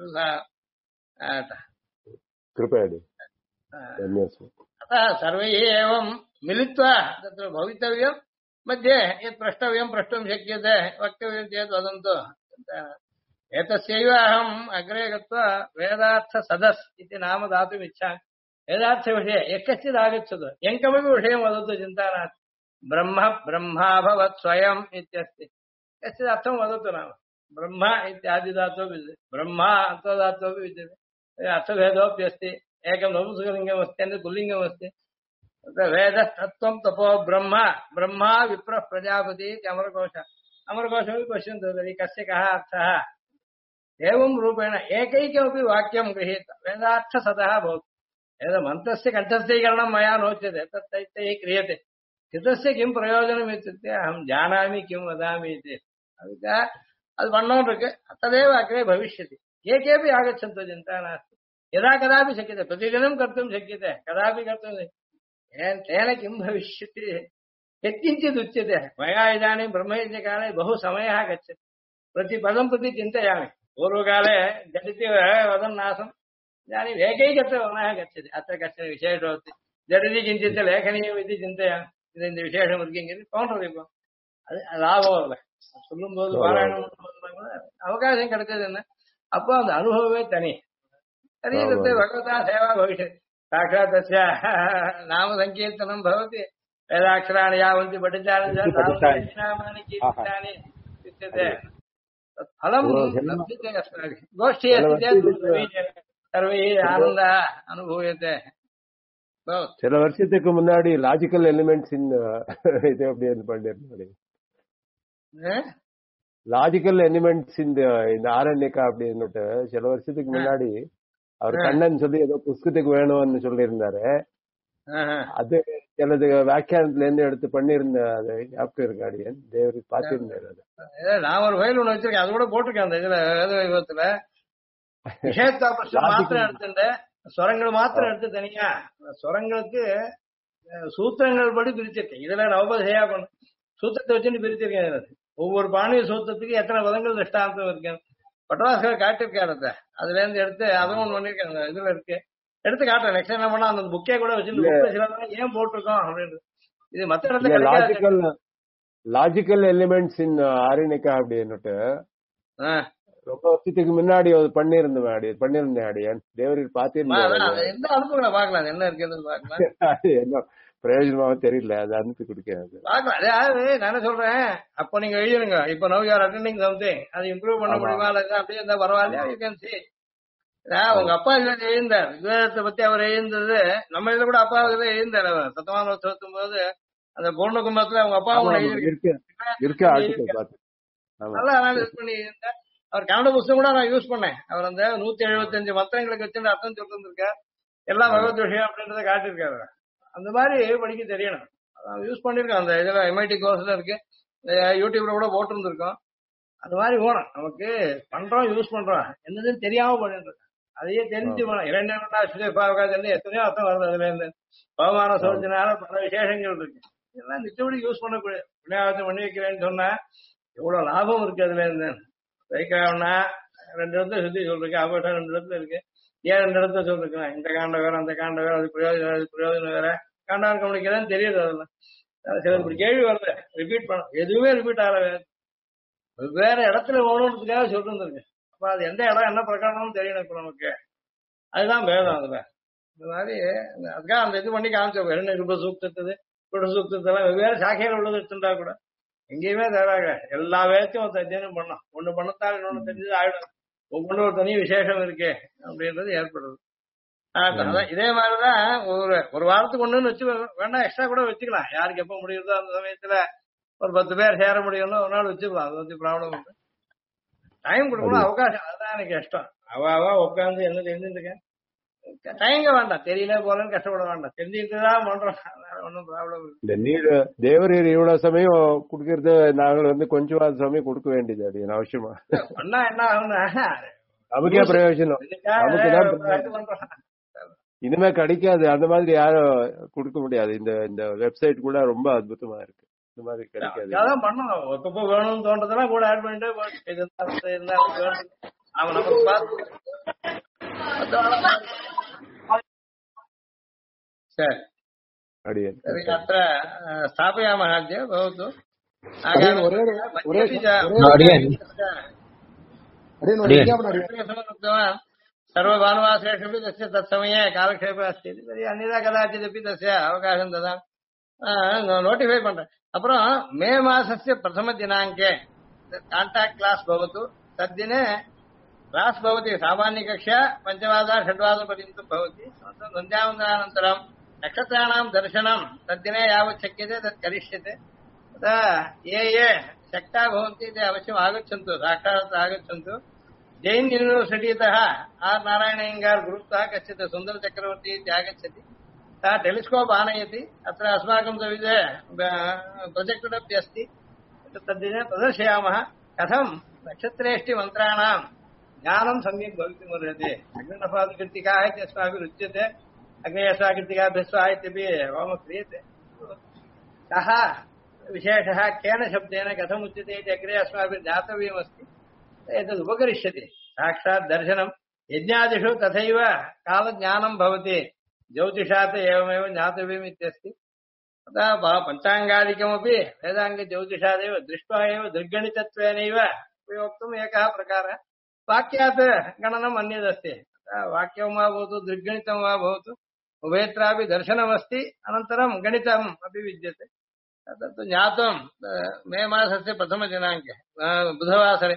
Speaker 1: सर्वे एवं मिलित्वा तत्र भवितव्यं मध्ये यत् प्रष्टव्यं प्रष्टुं शक्यते वक्तव्यं चेत् वदन्तु। एतस्यैव अहम् अग्रे गत्वा वेदार्थसदस् इति नाम दातुम् इच्छामि। वेदार्थविषये यः कश्चित् आगच्छतु, यं कमपि विषयं वदतु, चिन्ता नास्ति। ब्रह्म ब्रह्माभवत् स्वयम् इत्यस्ति, कश्चित् अर्थं वदतु नाम। ब्रह्म इत्यादिधातोऽपि ब्रह्मा अर्थधातोऽपि विद्यते, अर्थभेदोऽप्यस्ति। एकं नपुंसकलिङ्गमस्ति, अन्यत् पुल्लिङ्गमस्ति। वेदस्तत्त्वं तपो ब्रह्म ब्रह्मा विप्रः प्रजापति अमरकोश अमरकोशमपि पश्यन्तु तर्हि कस्य कः अर्थः। एवं रूपेण एकैकमपि वाक्यं गृहीत्वा वेदार्थसदः भवति। मन्त्रस्य कण्ठस्थीकरणं मया नोच्यते तत् तैः क्रियते चितस्य किं प्रयोजनम् इत्युक्ते अहं जानामि किं वदामि इति அது பண்ணோன்னு இருக்கு तदेव अग्रे भविष्यति ये केपि आगच्छन्तु चिन्ता नास्ति यदा कदापि शक्यते प्रतिदिनं कर्तुं शक्यते कदापि कर्तुं तेन किं भविष्यति यत्किञ्चित् उच्यते मया इदानीं ब्रह्मयज्ञकाले बहु समयः गच्छति प्रतिपदं प्रति चिन्तयामि पूर्वकाले झटिति वदन् नासम् इदानीम् एकैकत्र मनः गच्छति अत्र कश्चन विशेषो अस्ति झटिति किञ्चित् लेखनीयम् इति चिन्तयामि இந்த விசேஷம் இருக்குங்கிறது தோன்றது இப்போ அது லாபம் இல்லை சொல்லும் போது பாராயணம் அவகாசம் கிடைச்சது என்ன அப்போ அந்த அனுபவமே தனி சரீரத்தை பகவதா சேவா பவிஷ்யத் சாட்சாத் தஸ்ய நாம சங்கீர்த்தனம் பவதி வேதாட்சராணி யாவந்தி படிச்சாலும் கீர்த்தனானி வித்யதே फलम् लभ्यते अस्माभिः गोष्ठी अस्ति चेत् सर्वैः आनन्दः अनुभूयते
Speaker 2: சில வருஷத்துக்கு முன்னாடி லாஜிக்கல் எலிமெண்ட்ஸ் இது அப்படி பண்ணிருந்தாரு லாஜிக்கல் எலிமெண்ட்ஸ் இந்த ஆரண்யக்கா அப்படின்னுட்டு சில வருஷத்துக்கு முன்னாடி அவர் கண்ணன் சொல்லி ஏதோ புஸ்தகத்துக்கு வேணும்னு சொல்லியிருந்தாரு அது சிலது வியாக்கியானத்துல இருந்து எடுத்து பண்ணிருந்த அது ஞாபகம் இருக்கு அடியன் தேவருக்கு பாத்திருந்தாரு
Speaker 1: அது நான் ஒரு ஃபைல் ஒண்ணு வச்சிருக்கேன் அது கூட போட்டிருக்கேன் அந்த இதுல வேத விபத்துல விஷயத்தா பிரச்சனை மாத்திரம் எடுத்துட்டேன் ஸ்வரங்கள் மாத்திரம் எடுத்து தனியா ஸ்வரங்களுக்கு சூத்திரங்கள் படி பிரிச்சிருக்கேன் இதுல நவபதேயா பண்ண சூத்திரத்தை வச்சுட்டு பிரிச்சிருக்கேன் ஒவ்வொரு பாணிய சூத்திரத்துக்கு எத்தனை பதங்கள் திருஷ்டாந்தம் இருக்கேன் பட்டவாசகர் காட்டிருக்காரு அதுல இருந்து எடுத்து அதுவும் ஒண்ணு பண்ணிருக்கேன் அந்த இதுல இருக்கு எடுத்து காட்டுறேன் நெக்ஸ்ட் என்ன பண்ணா அந்த புக்கே கூட வச்சுட்டு சில ஏன் போட்டிருக்கோம் அப்படின்னு இது மத்த இடத்துல
Speaker 2: லாஜிக்கல் எலிமெண்ட்ஸ் இன் ஆரண்யக்கா அப்படின்னுட்டு ரொம்ப வருஷத்துக்கு முன்னாடி பண்ணிருந்தேன் அடியன் தேவரில் பாத்திருந்தேன்
Speaker 1: எந்த அனுப்புகளை பாக்கலாம் என்ன இருக்குன்னு பாக்கலாம்
Speaker 2: என்ன பிரயோஜனமாக தெரியல அது அனுப்பி கொடுக்காது
Speaker 1: பாக்கலாம் அதாவது நான் என்ன சொல்றேன் அப்ப நீங்க எழுதுங்க இப்ப now you are attending something அது இம்ப்ரூவ் பண்ண முடியுமா இல்ல அப்படியே இருந்தா பரவாயில்லையா யூ கேன் சி உங்க அப்பா இதுல எழுந்தார் விவேகத்தை பத்தி அவர் எழுந்தது நம்ம இதுல கூட அப்பா இதுல எழுந்தார் அவர் சத்தமான உற்சவத்தும் போது அந்த பூர்ண கும்பத்துல அவங்க அப்பா நல்லா அனாலிசிஸ் பண்ணி இருந்தார் அவர் கன்னட புத்தகம் கூட நான் யூஸ் பண்ணேன் அவர் அந்த 175 மந்திரங்களுக்கு வச்சு அர்த்தம் சொல்லிருந்திருக்கார் எல்லாம் பகவத் விஷயம் அப்படின்றத காட்டியிருக்காரு அந்த மாதிரி படிக்க தெரியணும் அதான் யூஸ் பண்ணிருக்கோம் அந்த இதுல எம்ஐடி கோர்ஸ்ல இருக்கு யூடியூப்ல கூட போட்டிருந்திருக்கோம் அது மாதிரி போனோம் நமக்கு பண்றோம் யூஸ் பண்றோம் என்னதுன்னு தெரியாம பண்ணிட்டு இருக்கோம் அதையே தெரிஞ்சு போனோம் 2 பாவகாஜ் எத்தனையோ அர்த்தம் வருது அதுல இருந்து பவமான சோதனால பல விசேஷங்கள் இருக்கு இதெல்லாம் நிச்சயப்படி யூஸ் பண்ணக்கூடிய புண்ணியாவத்தை பண்ணி வைக்கிறேன்னு சொன்னா எவ்வளவு லாபம் இருக்கு அதுல இருந்து வைக்கணும்னா 2 இடத்துல சுத்தி சொல்லிருக்கேன் அபோஷம் 2 இடத்துல இருக்கு ஏன் 2 இடத்துல சொல்லிருக்கேன் இந்த காண்ட வேற அந்த காண்ட வேற அது பிரயோஜனம் வேற காண்டான் கவனிக்கிறேன்னு தெரியுது அதெல்லாம் சில இப்படி கேள்வி வருது ரிப்பீட் பண்ணும் எதுவுமே ரிப்பீட் ஆகல வேற இடத்துல போகணுன்றதுக்காக சொல்லிருந்திருக்கு அப்ப அது எந்த இடம் என்ன பிரகாரம்னு தெரியணும் இப்ப நமக்கு அதுதான் வேதம் அதுல இந்த மாதிரி அதுக்காக அந்த இது பண்ணி காமிச்சோம் என்ன ரூப சூக்தது குட சூக்தத்தெல்லாம் வெவ்வேறு சாக்கையில உள்ளது எடுத்துட்டா கூட எங்கேயுமே தராங்க எல்லா வேலையும் ஒரு அத்தியனம் பண்ணோம் ஒண்ணு பண்ணத்தால் இன்னொன்னு தெரிஞ்சது ஆயிடும் ஒவ்வொன்று ஒரு தனி விசேஷம் இருக்கு அப்படின்றது ஏற்படுது அதான் இதே மாதிரிதான் ஒரு வாரத்துக்கு ஒண்ணுன்னு வச்சு வேணா எக்ஸ்ட்ரா கூட வச்சுக்கலாம் யாருக்கு எப்ப முடியுதோ அந்த சமயத்துல ஒரு 10 பேர் சேர முடியும்னு ஒரு நாள் வச்சுக்கலாம் அது வந்து ப்ராப்ளம் உண்டு டைம் கொடுக்கணும் அவகாசம் அதுதான் எனக்கு இஷ்டம் அவ உட்காந்து என்ன தெரிஞ்சுருக்கேன் டைங்க வேண்டாம் தெரியல போலன்னு கஷ்டப்பட வேண்டாம் தெரிஞ்சுக்கிட்டுதான் பண்றோம் ஒன்னும் ப்ராப்ளம்
Speaker 2: இந்த நீடு தேவரீர் இவ்வளவு சமயம் குடுக்கறது நாங்கள் வந்து கொஞ்சம் சமயம் கொடுக்க வேண்டியது அது அவசியமா
Speaker 1: பண்ணா என்ன ஆகும்னா
Speaker 2: நமக்கே பிரயோஜனம் இனிமே கிடைக்காது அந்த மாதிரி யாரும் கொடுக்க முடியாது இந்த வெப்சைட் கூட ரொம்ப அற்புதமா இருக்கு இந்த மாதிரி கிடைக்காது
Speaker 1: அதான் பண்ணணும் எப்பப்போ வேணும்னு தோன்றதெல்லாம் கூட ஆட் பண்ணிட்டு அவன் நமக்கு பார்த்து सरी अत्र स्थापयामः अद्य भवतु सर्वभानुवासेषु अपि तस्य तत्समये कालक्षेपः अस्ति तर्हि अन्यथा कदाचिदपि तस्य अवकाशं ददामि नोटिफै पण्றேன் அப்புறம் மே மாசस्य प्रथमदिनाङ्के कान्टाक्ट् क्लास् भवतु तद्दिने क्लास् भवति सामान्यकक्षा 5-6-पर्यन्तं भवति सन्ध्यावन्दनानन्तरं नक्षत्राणां दर्शनं तद्दिने यावत् शक्यते तत् करिष्यते तदा ये शक्ता भवन्ति ते अवश्यम् आगच्छन्तु साक्षात् आगच्छन्तु जैन यूनिवर्सिटीतः आर् नारायणय्यङ्गार् गुरुत्वः कश्चित् सुन्दरचक्रवर्ती इति आगच्छति सः टेलिस्कोप् आनयति अत्र अस्माकं सविधे प्रोजेक्टर् अपि अस्ति तद्दिने प्रदर्शयामः कथं नक्षत्रेष्टिमन्त्राणां ज्ञानं सम्यक् भवितुमर्हति अग्निनफाकृत्तिकाः इति अस्माभिरुच्यते अग्नेयस्वाकृत्तिकाभ्यः स्वाहा इत्यपि होमः क्रियते कः विशेषः केन शब्देन कथम् उच्यते इति अग्रे अस्माभिः ज्ञातव्यमस्ति एतद् उपकरिष्यति साक्षात् दर्शनं यज्ञादिषु तथैव कालज्ञानं भवति ज्योतिषात् एवमेव ज्ञातव्यम् इत्यस्ति अतः पञ्चाङ्गादिकमपि वेदाङ्गज्योतिषादेव दृष्ट्वा एव दृग्गणितत्वेनैव उपयोक्तुम् एकः प्रकारः वाक्यात् गणनम् अन्यदस्ति वाक्यं वा भवतु दृग्गणितं वा भवतु उभयत्रापि दर्शनमस्ति अनन्तरं गणितम् अपि विद्यते तत्तु ज्ञातं मे मासस्य प्रथमदिनाङ्के बुधवासरे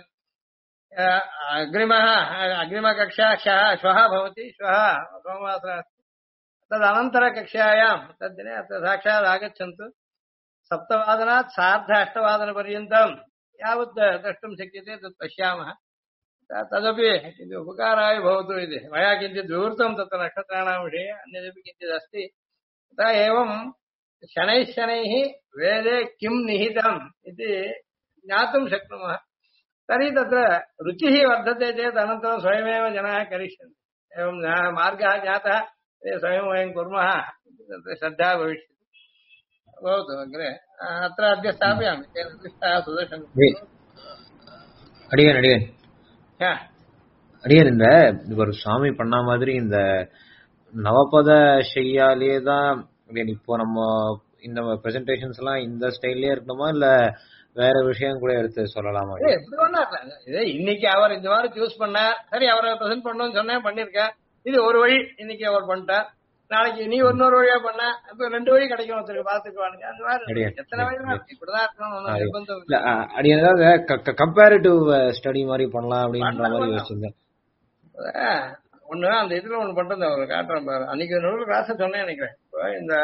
Speaker 1: अग्रिमकक्षा श्वः भवति श्वः सोमवासरः अस्ति तदनन्तरकक्षायां तद्दिने अत्र साक्षात् आगच्छन्तु 7:00 सार्ध 8:00 यावत् द्रष्टुं शक्यते तत् पश्यामः तदपि किञ्चित् उपकाराय भवतु इति मया किञ्चित् विवृतं तत्र नक्षत्राणां विषये अन्यदपि किञ्चित् अस्ति अतः एवं शनैः शनैः वेदे किं निहितम् इति ज्ञातुं शक्नुमः तर्हि तत्र रुचिः वर्धते चेत् अनन्तरं स्वयमेव जनाः करिष्यन्ति एवं मार्गः ज्ञातः स्वयं वयं कुर्मः तत्र श्रद्धा भविष्यति भवतु अग्रे अत्र अद्य स्थापयामि तेन दृष्टः सुदर्शनः
Speaker 3: அடியேன் அடியேன் அடியேன் இந்த ஒரு சுவாமி பண்ண மாதிரி இந்த நவபத ஷையாலேயே தான் இப்போ நம்ம இந்த பிரசன்டேஷன்ஸ் எல்லாம் இந்த ஸ்டைல்லயே இருக்கணுமா இல்ல வேற விஷயம் கூட எடுத்து சொல்லலாமா?
Speaker 1: எப்படி ஒண்ணா இன்னைக்கு அவர் இந்த மாதிரி சூஸ் பண்ணார் சரி அவரை பிரசன்ட் பண்ணணும்னு சொன்னேன் பண்ணிருக்கேன் இது ஒரு வழி இன்னைக்கு அவர் பண்ணிட்டார் நாளைக்கு நீ இன்னொரு வழியா பண்ண அப்ப 2 வழி கிடைக்கும் ஒருத்தருக்கு பாத்துக்குவானுங்க அந்த மாதிரி எத்தனை வழி இப்படிதான் இருக்கணும் நிர்பந்தம்
Speaker 3: அடி ஏதாவது கம்பேரிட்டிவ் ஸ்டடி மாதிரி பண்ணலாம் அப்படின்ற மாதிரி யோசிச்சிருந்தேன்
Speaker 1: ஒண்ணு அந்த இதுல ஒண்ணு பண்றது அவர் காட்டுறேன் பாரு அன்னைக்கு 100 கிளாஸ் சொன்னேன் நினைக்கிறேன் இந்த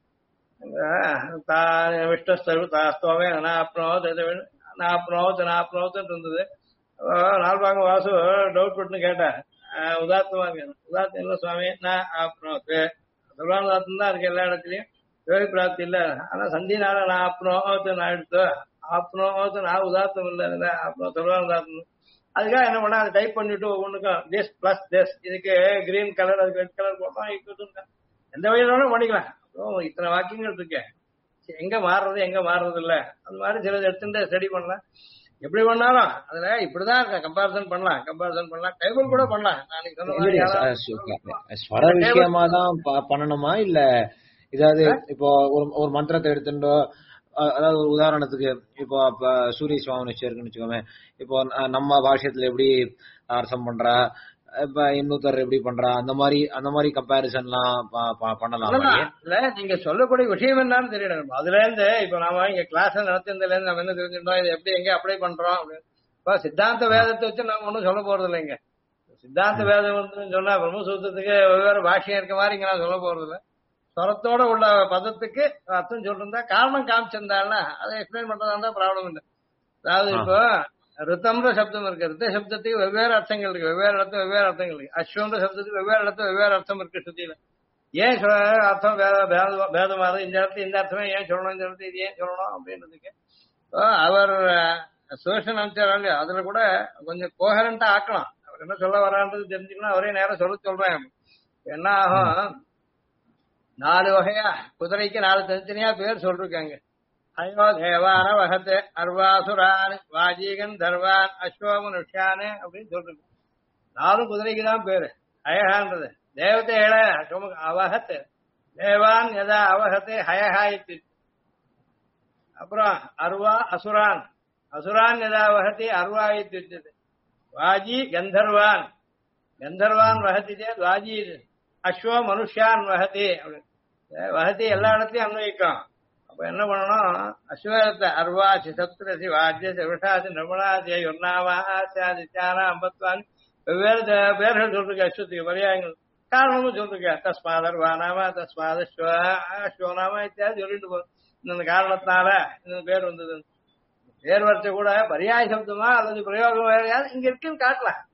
Speaker 1: விஷ்ணஸ்தவே நாப்னோத் இருந்தது நால்பாங்க வாசு டவுட் பட்டுன்னு கேட்டேன் உதாத்தமா இருக்கேன் உதாத்தம் இல்ல சுவாமி நான் ஆப்னோத்து சர்வானுதாத்தம் தான் இருக்கு எல்லா இடத்துலயும் யோகி பிராப்தி இல்ல ஆனா சந்தினால நான் ஆப்னோத்து நான் எடுத்து ஆப்னோத்து நான் உதாத்தம் இல்ல ஆப்னோ சர்வானுதாத்தம் அதுக்காக என்ன பண்ணா அதை டைப் பண்ணிட்டு ஒவ்வொன்றுக்கும் திஸ் பிளஸ் திஸ் இதுக்கு கிரீன் கலர் அதுக்கு ரெட் கலர் போட்டோம் எந்த வழியிலும் பண்ணிக்கலாம் இத்தனை வாக்கியங்கள் இருக்கேன் எங்க மாறுறது இல்ல அந்த மாதிரி சிலது எடுத்துட்டு ஸ்டடி பண்ணலாம் எப்படி பண்ணாலும் அதுல இப்படிதான் கம்பாரிசன் பண்ணலாம் டேபிள் கூட பண்ணலாம்
Speaker 3: ஸ்வர விஷயமா தான் பண்ணணுமா இல்ல இதாவது இப்போ ஒரு மந்திரத்தை எடுத்துட்டோ அதாவது ஒரு உதாரணத்துக்கு இப்போ சூரிய சுவாமி இருக்குன்னு வச்சுக்கோமே இப்போ நம்ம பாஷ்யத்துல எப்படி அர்த்தம் பண்றா இப்ப இன்னொருத்தர் எப்படி பண்றா அந்த மாதிரி கம்பாரிசன் எல்லாம் பண்ணலாம்
Speaker 1: இல்ல நீங்க சொல்லக்கூடிய விஷயம் என்னன்னு தெரியணும் அதுல இருந்து இப்ப நாம இங்க கிளாஸ் நடத்தினதுல இருந்து நம்ம என்ன தெரிஞ்சுட்டோம் இது எப்படி எங்க அப்ளை பண்றோம் அப்படின்னு இப்ப சித்தாந்த வேதத்தை வச்சு நாம ஒன்னும் சொல்ல போறது இல்லைங்க சித்தாந்த வேதம் வந்து சொன்னா பிரம்மசூத்திரத்துக்கு வெவ்வேறு பாஷையா இருக்க மாதிரி இங்க நான் சொல்ல போறது இல்லை ஸ்வரத்தோட உள்ள பதத்துக்கு அர்த்தம் சொல்லிருந்தா காரணம் காமிச்சிருந்தாள்னா அதை எக்ஸ்பிளைன் பண்றதா இருந்தா ப்ராப்ளம் இல்லை அதாவது இப்போ ரித்தம்ன்ற சப்தம் இருக்கு ரித்த சப்தத்துக்கு வெவ்வேறு அர்த்தங்கள் இருக்கு வெவ்வேறு இடத்துல வெவ்வேறு அர்த்தங்கள் இருக்கு அஸ்வம்ன்ற சப்தத்துக்கு வெவ்வேறு இடத்துல வெவ்வேறு அர்த்தம் இருக்கு ஸ்ருதியில ஏன் அர்த்தம் பேதமாவது இந்த இடத்துல இந்த அர்த்தமே ஏன் சொல்லணும் இந்த இடத்துல இது ஏன் சொல்லணும் அப்படின்றதுக்கு அவர் சோஷன் அனுப்பிச்சாரா இல்லையா அதுல கூட கொஞ்சம் கோஹரண்டா ஆக்கலாம் அவர் என்ன சொல்ல வரான்றது தெரிஞ்சுக்கணும் அவரே நேரம் சொல்றேன் என்ன ஆகும் 4 வகையா குதிரைக்கு 4 தனித்தனியா பேர் சொல்லிருக்காங்க அயோ தேவான வகத்து அர்வாசுரான் வாஜீகன் தர்வான் அஸ்வமனுஷானு அப்படின்னு சொல்லிருக்கு 4 குதிரைக்கு தான் பேரு அயகான்றது தேவதைகள அவகத்து தேவான் எதா அவகத்து ஹயஹாயித்து அப்புறம் அர்வா அசுரான் அசுரான் எதா வகத்தி அர்வாயித்து வாஜி கந்தர்வான் கந்தர்வான் வகத்தி சேத் வாஜி அஸ்வ மனுஷான் வகதி வகதி எல்லா இடத்தையும் அன்வயிக்கும் அப்ப என்ன பண்ணணும் அஸ்வத்தை அர்வாசி சப்தரசி வாஜ்ய விஷாசி நிர்மலாசி யுர்ணாவாசி தியானா அம்பத்வான் வெவ்வேறு பேர்கள் சொல்லிருக்க அஸ்வத்துக்கு பரியாயங்கள் காரணமும் சொல்லிருக்க தஸ்மாத் அர்வானாமா தஸ்மாத் அஸ்வநாமா இத்தியாதி சொல்லிட்டு போகும் இந்த காரணத்தினால இந்த பேர் வந்தது பேர் வரைச்ச கூட பரியாய சப்தமா அல்லது பிரயோகம் வேறையாவது இங்க இருக்குன்னு காட்டலாம்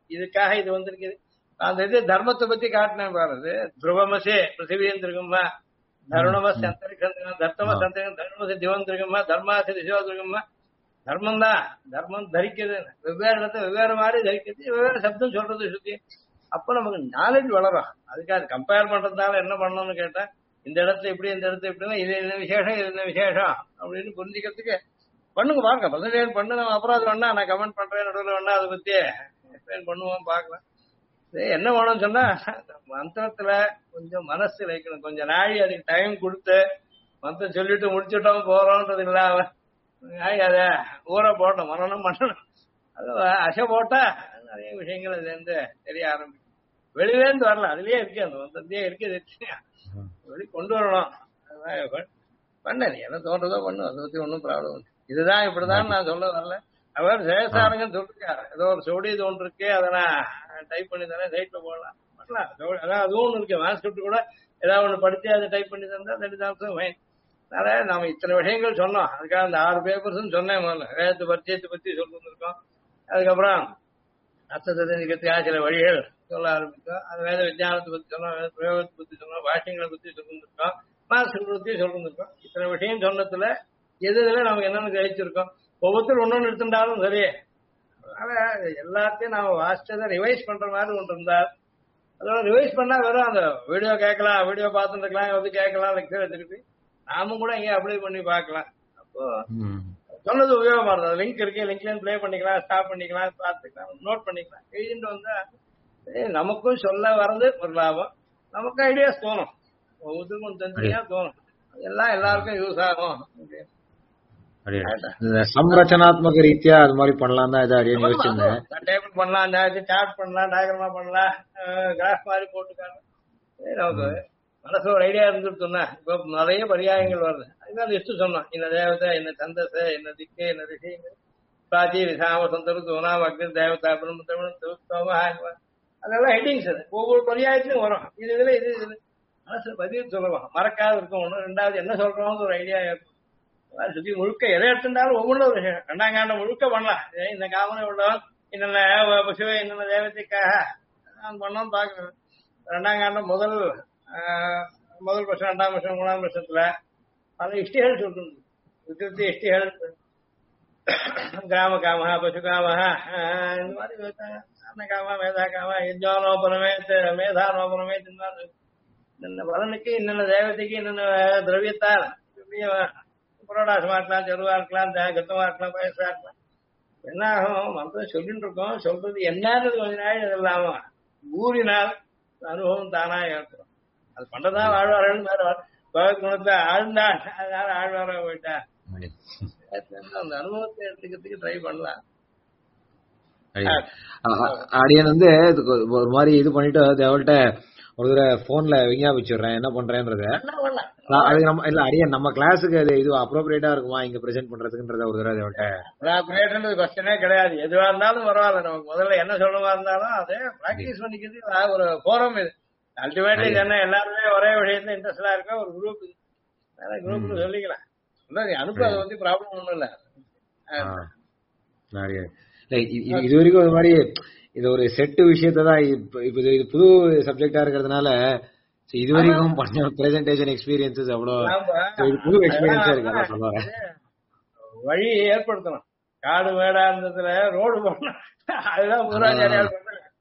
Speaker 1: இதுக்காக இது வந்திருக்குது. அந்த இது தர்மத்தை பத்தி காட்டினேன் பாருது. துருவமசே பிருத்திவியும் திருகுமா, தருணமஸ் அந்தரிகம், தர்த்தமஸ் அந்தரிகம், தருணமசி திவம் திருகுமா, தர்மாசி திசோ திருகுமா. தர்மம் தான், தர்மம் தரிக்கிறது, வெவ்வேறு இடத்துல வெவ்வேறு மாதிரி தரிக்கிறது, வெவ்வேறு சப்தம் சொல்றது சுத்தி. அப்ப நமக்கு நாலேஜ் வளரும். அதுக்காக கம்பேர் பண்றதுனால என்ன பண்ணணும்னு கேட்டா, இந்த இடத்துல இப்படி, இந்த இடத்துல இப்படின்னா இது என்ன விசேஷம், இது என்ன விசேஷம் அப்படின்னு புரிஞ்சுக்கிறதுக்கு பண்ணுங்க, பாருங்க. பிரசன்டேஷன் பண்ணு, நம்ம அப்புறம் அது வேணா நான் கமெண்ட் பண்றேன், நடுவில் வேணா அதை பத்தி எக்ஸ்பிளைன் பண்ணுவோம், பார்க்கலாம். என்ன வேணும்னு சொன்னா, மந்திரத்துல கொஞ்சம் மனசு வைக்கணும், கொஞ்சம் நாழி அதுக்கு டைம் கொடுத்து மந்திரம் சொல்லிட்டு முடிச்சுட்டோம் போறோம்ன்றது இல்லாம அத ஊற போட்டோம், மனநம் பண்ணணும். அது அசை போட்டா நிறைய விஷயங்கள் அதுல இருந்து தெரிய ஆரம்பிக்கும். வெளியிலேருந்து வரல, அதுலயே இருக்கு, அந்த மந்திரத்தையே இருக்குது, வெளி கொண்டு வரணும். பண்ண நீ என்ன தோன்றதோ பண்ணு, அதை பத்தி ஒன்றும் ப்ராப்ளம். இதுதான் இப்படிதான் நான் சொல்ல வரல. அவர் சேசாரங்க சொல்லிருக்காரு, ஏதோ ஒரு சொடி இது ஒன்று இருக்கு, அதை நான் டைப் பண்ணி தரேன், சைட்ல போடலாம் பண்ணலாம். அதான் அதுவும் ஒன்று இருக்கு, மாஸ்கிரிப்ட் கூட ஏதாவது ஒன்று படிச்சு அதை டைப் பண்ணி தந்தா தனிதான் மைன். அதனால நாம இத்தனை விஷயங்கள் சொன்னோம். அதுக்காக அந்த 6 பேப்பர்ஸ் சொன்னேன். முதல்ல வேதத்தை பரிச்சயத்தை பத்தி சொல்லிருக்கோம். அதுக்கப்புறம் அர்த்தத்தை தெரிஞ்சுக்கிறதுக்காக சில வழிகள் சொல்ல ஆரம்பித்தோம். அது வேத விஞ்ஞானத்தை பத்தி சொன்னோம், வேத பிரயோகத்தை பத்தி சொன்னோம், பாஷ்யங்களை பத்தி சொல்லிருக்கோம், மாஸ்கிரிப்ட் பத்தி சொல்லிருக்கோம். இத்தனை விஷயம் சொன்னதுல எது இதுல நமக்கு என்னென்னு கழிச்சிருக்கோம். ஒவ்வொருத்தரும் ஒன்னொன்னு எடுத்துட்டாலும் சரி. அதனால எல்லாத்தையும் நாம வாசிச்சதை ரிவைஸ் பண்ற மாதிரி ஒன்று இருந்தால், அதோட ரிவைஸ் பண்ணா வெறும் அந்த வீடியோ கேட்கலாம், வீடியோ பார்த்துட்டு இருக்கலாம், வந்து கேட்கலாம், லெக்சர் திருப்பி நாமும் கூட இங்கே அப்ளை பண்ணி பார்க்கலாம். அப்போ சொன்னது உபயோகமா இருந்தது. லிங்க் இருக்கு, லிங்க்ல பிளே பண்ணிக்கலாம், ஸ்டாப் பண்ணிக்கலாம், பார்த்துக்கலாம், நோட் பண்ணிக்கலாம். எழுதிட்டு வந்தா நமக்கும் சொல்ல வர்றது ஒரு லாபம், நமக்கு ஐடியாஸ் தோணும், ஒவ்வொருத்தருக்கும் தனித்தனியா தோணும், எல்லாம் எல்லாருக்கும் யூஸ் ஆகும்.
Speaker 3: சம்ரச்சனாத்மக ரீதியா அது மாதிரி பண்ணலாம் தான் இதை யோசிச்சிருந்தேன்.
Speaker 1: டேபிள் பண்ணலாம், சார்ட் பண்ணலாம், டயக்ராமா பண்ணலாம், கிராஃப் மாதிரி போட்டுக்காங்க. நமக்கு மனசு ஒரு ஐடியா இருந்துருக்குன்னா இப்போ நிறைய பரியாயங்கள் வருது. அதுதான் லிஸ்ட் சொன்னோம். இந்த தேவதை, என்ன சந்தச, என்ன திக்கு, என்ன ரிஷிங்க, பிராச்சி விசாம சந்தரு தோனாம் அக்னி தேவதா பிரம்ம, அதெல்லாம் ஹெட்டிங்ஸ். அது ஒவ்வொரு பரியாயத்திலும் வரும். இது இதுல இது இது மனசு பதிவு சொல்லுவோம், மறக்காத இருக்கும். ஒண்ணு ரெண்டாவது என்ன சொல்றோம்னு ஒரு ஐடியா இருக்கும். சுத்தி முழுக்க எதை எடுத்துட்டாலும் ஒவ்வொன்றும் ஒரு விஷயம். 2ஆம் காண்டம் முழுக்க பண்ணலாம். இந்த காமனை உள்ளவன் என்னென்ன பசுவை என்னென்ன தேவதைக்காக நான் பண்ணோம் பார்க்கணும். 2ஆம் காண்டம் முதல் வருஷம், 2ஆம் வருஷம், 3ஆம் வருஷத்துல பல இஷ்டிகள் சொல்றது. வித்திருத்தி இஷ்டிகள், கிராம காம, பசு காம, இந்த மாதிரி காம, மேதா காம, யஜ்ஞானோபரமே, மேதானோபரமே, இன்னென்ன பலனுக்கு, இன்னென்ன தேவதைக்கு, இன்னென்ன திரவியத்தால் புரோடாசமா இருக்கலாம், செருவா இருக்கலாம், கத்தமா இருக்கலாம், பயசா இருக்கலாம். என்ன ஆகும், மந்திரம் சொல்லிட்டு இருக்கோம், சொல்றது என்னது கொஞ்ச நாள் இல்லாம ஊறினால் அனுபவம் தானா ஏற்படும். அது பண்றதான் வாழ்வார்கள் குணத்தை ஆழ்ந்தான், அதனால ஆழ்வாரா போயிட்டா. அந்த அனுபவத்தை எடுத்துக்கிறதுக்கு ட்ரை பண்ணலாம்.
Speaker 3: அடியன் வந்து ஒரு மாதிரி இது பண்ணிட்டு அவள்கிட்ட ஒரு தடவை போன்ல விஞ்ஞாபிச்சுடுறேன் என்ன பண்றேன்றத. அது நம்ம இல்ல அடியன் நம்ம கிளாஸுக்கு அது இது அப்ரோப்ரியேட்டா இருக்குமா இங்க பிரசென்ட் பண்றதுக்குன்றத ஒரு தடவை
Speaker 1: அவள்கிட்ட கொஸ்டினே கிடையாது. எதுவா இருந்தாலும் பரவாயில்ல, நமக்கு முதல்ல என்ன சொல்லவா இருந்தாலும் அதை பிராக்டிஸ் பண்ணிக்கிறது ஒரு ஃபோரம். இது அல்டிமேட்லி என்ன எல்லாருமே ஒரே விஷயத்துல இன்ட்ரெஸ்டா இருக்க ஒரு குரூப். குரூப்னு சொல்லிக்கலாம். அனுப்பு, அதை பத்தி ப்ராப்ளம் ஒண்ணும் இல்ல.
Speaker 3: இது வரைக்கும் ஒரு மாதிரி இது ஒரு செட்டு விஷயத்தான். இப்ப இது புது சப்ஜெக்டா இருக்கிறதுனால இது வரைக்கும் பண்ண பிரசன்டேஷன் எக்ஸ்பீரியன்சஸ் அவ்வளவு புது எக்ஸ்பீரியன்ஸா இருக்கு. சொல்லுவாங்க
Speaker 1: வழி ஏற்படுத்தணும். காடு மேடா இருந்ததுல ரோடு போடணும். அதுதான் பூராச்சாரியால்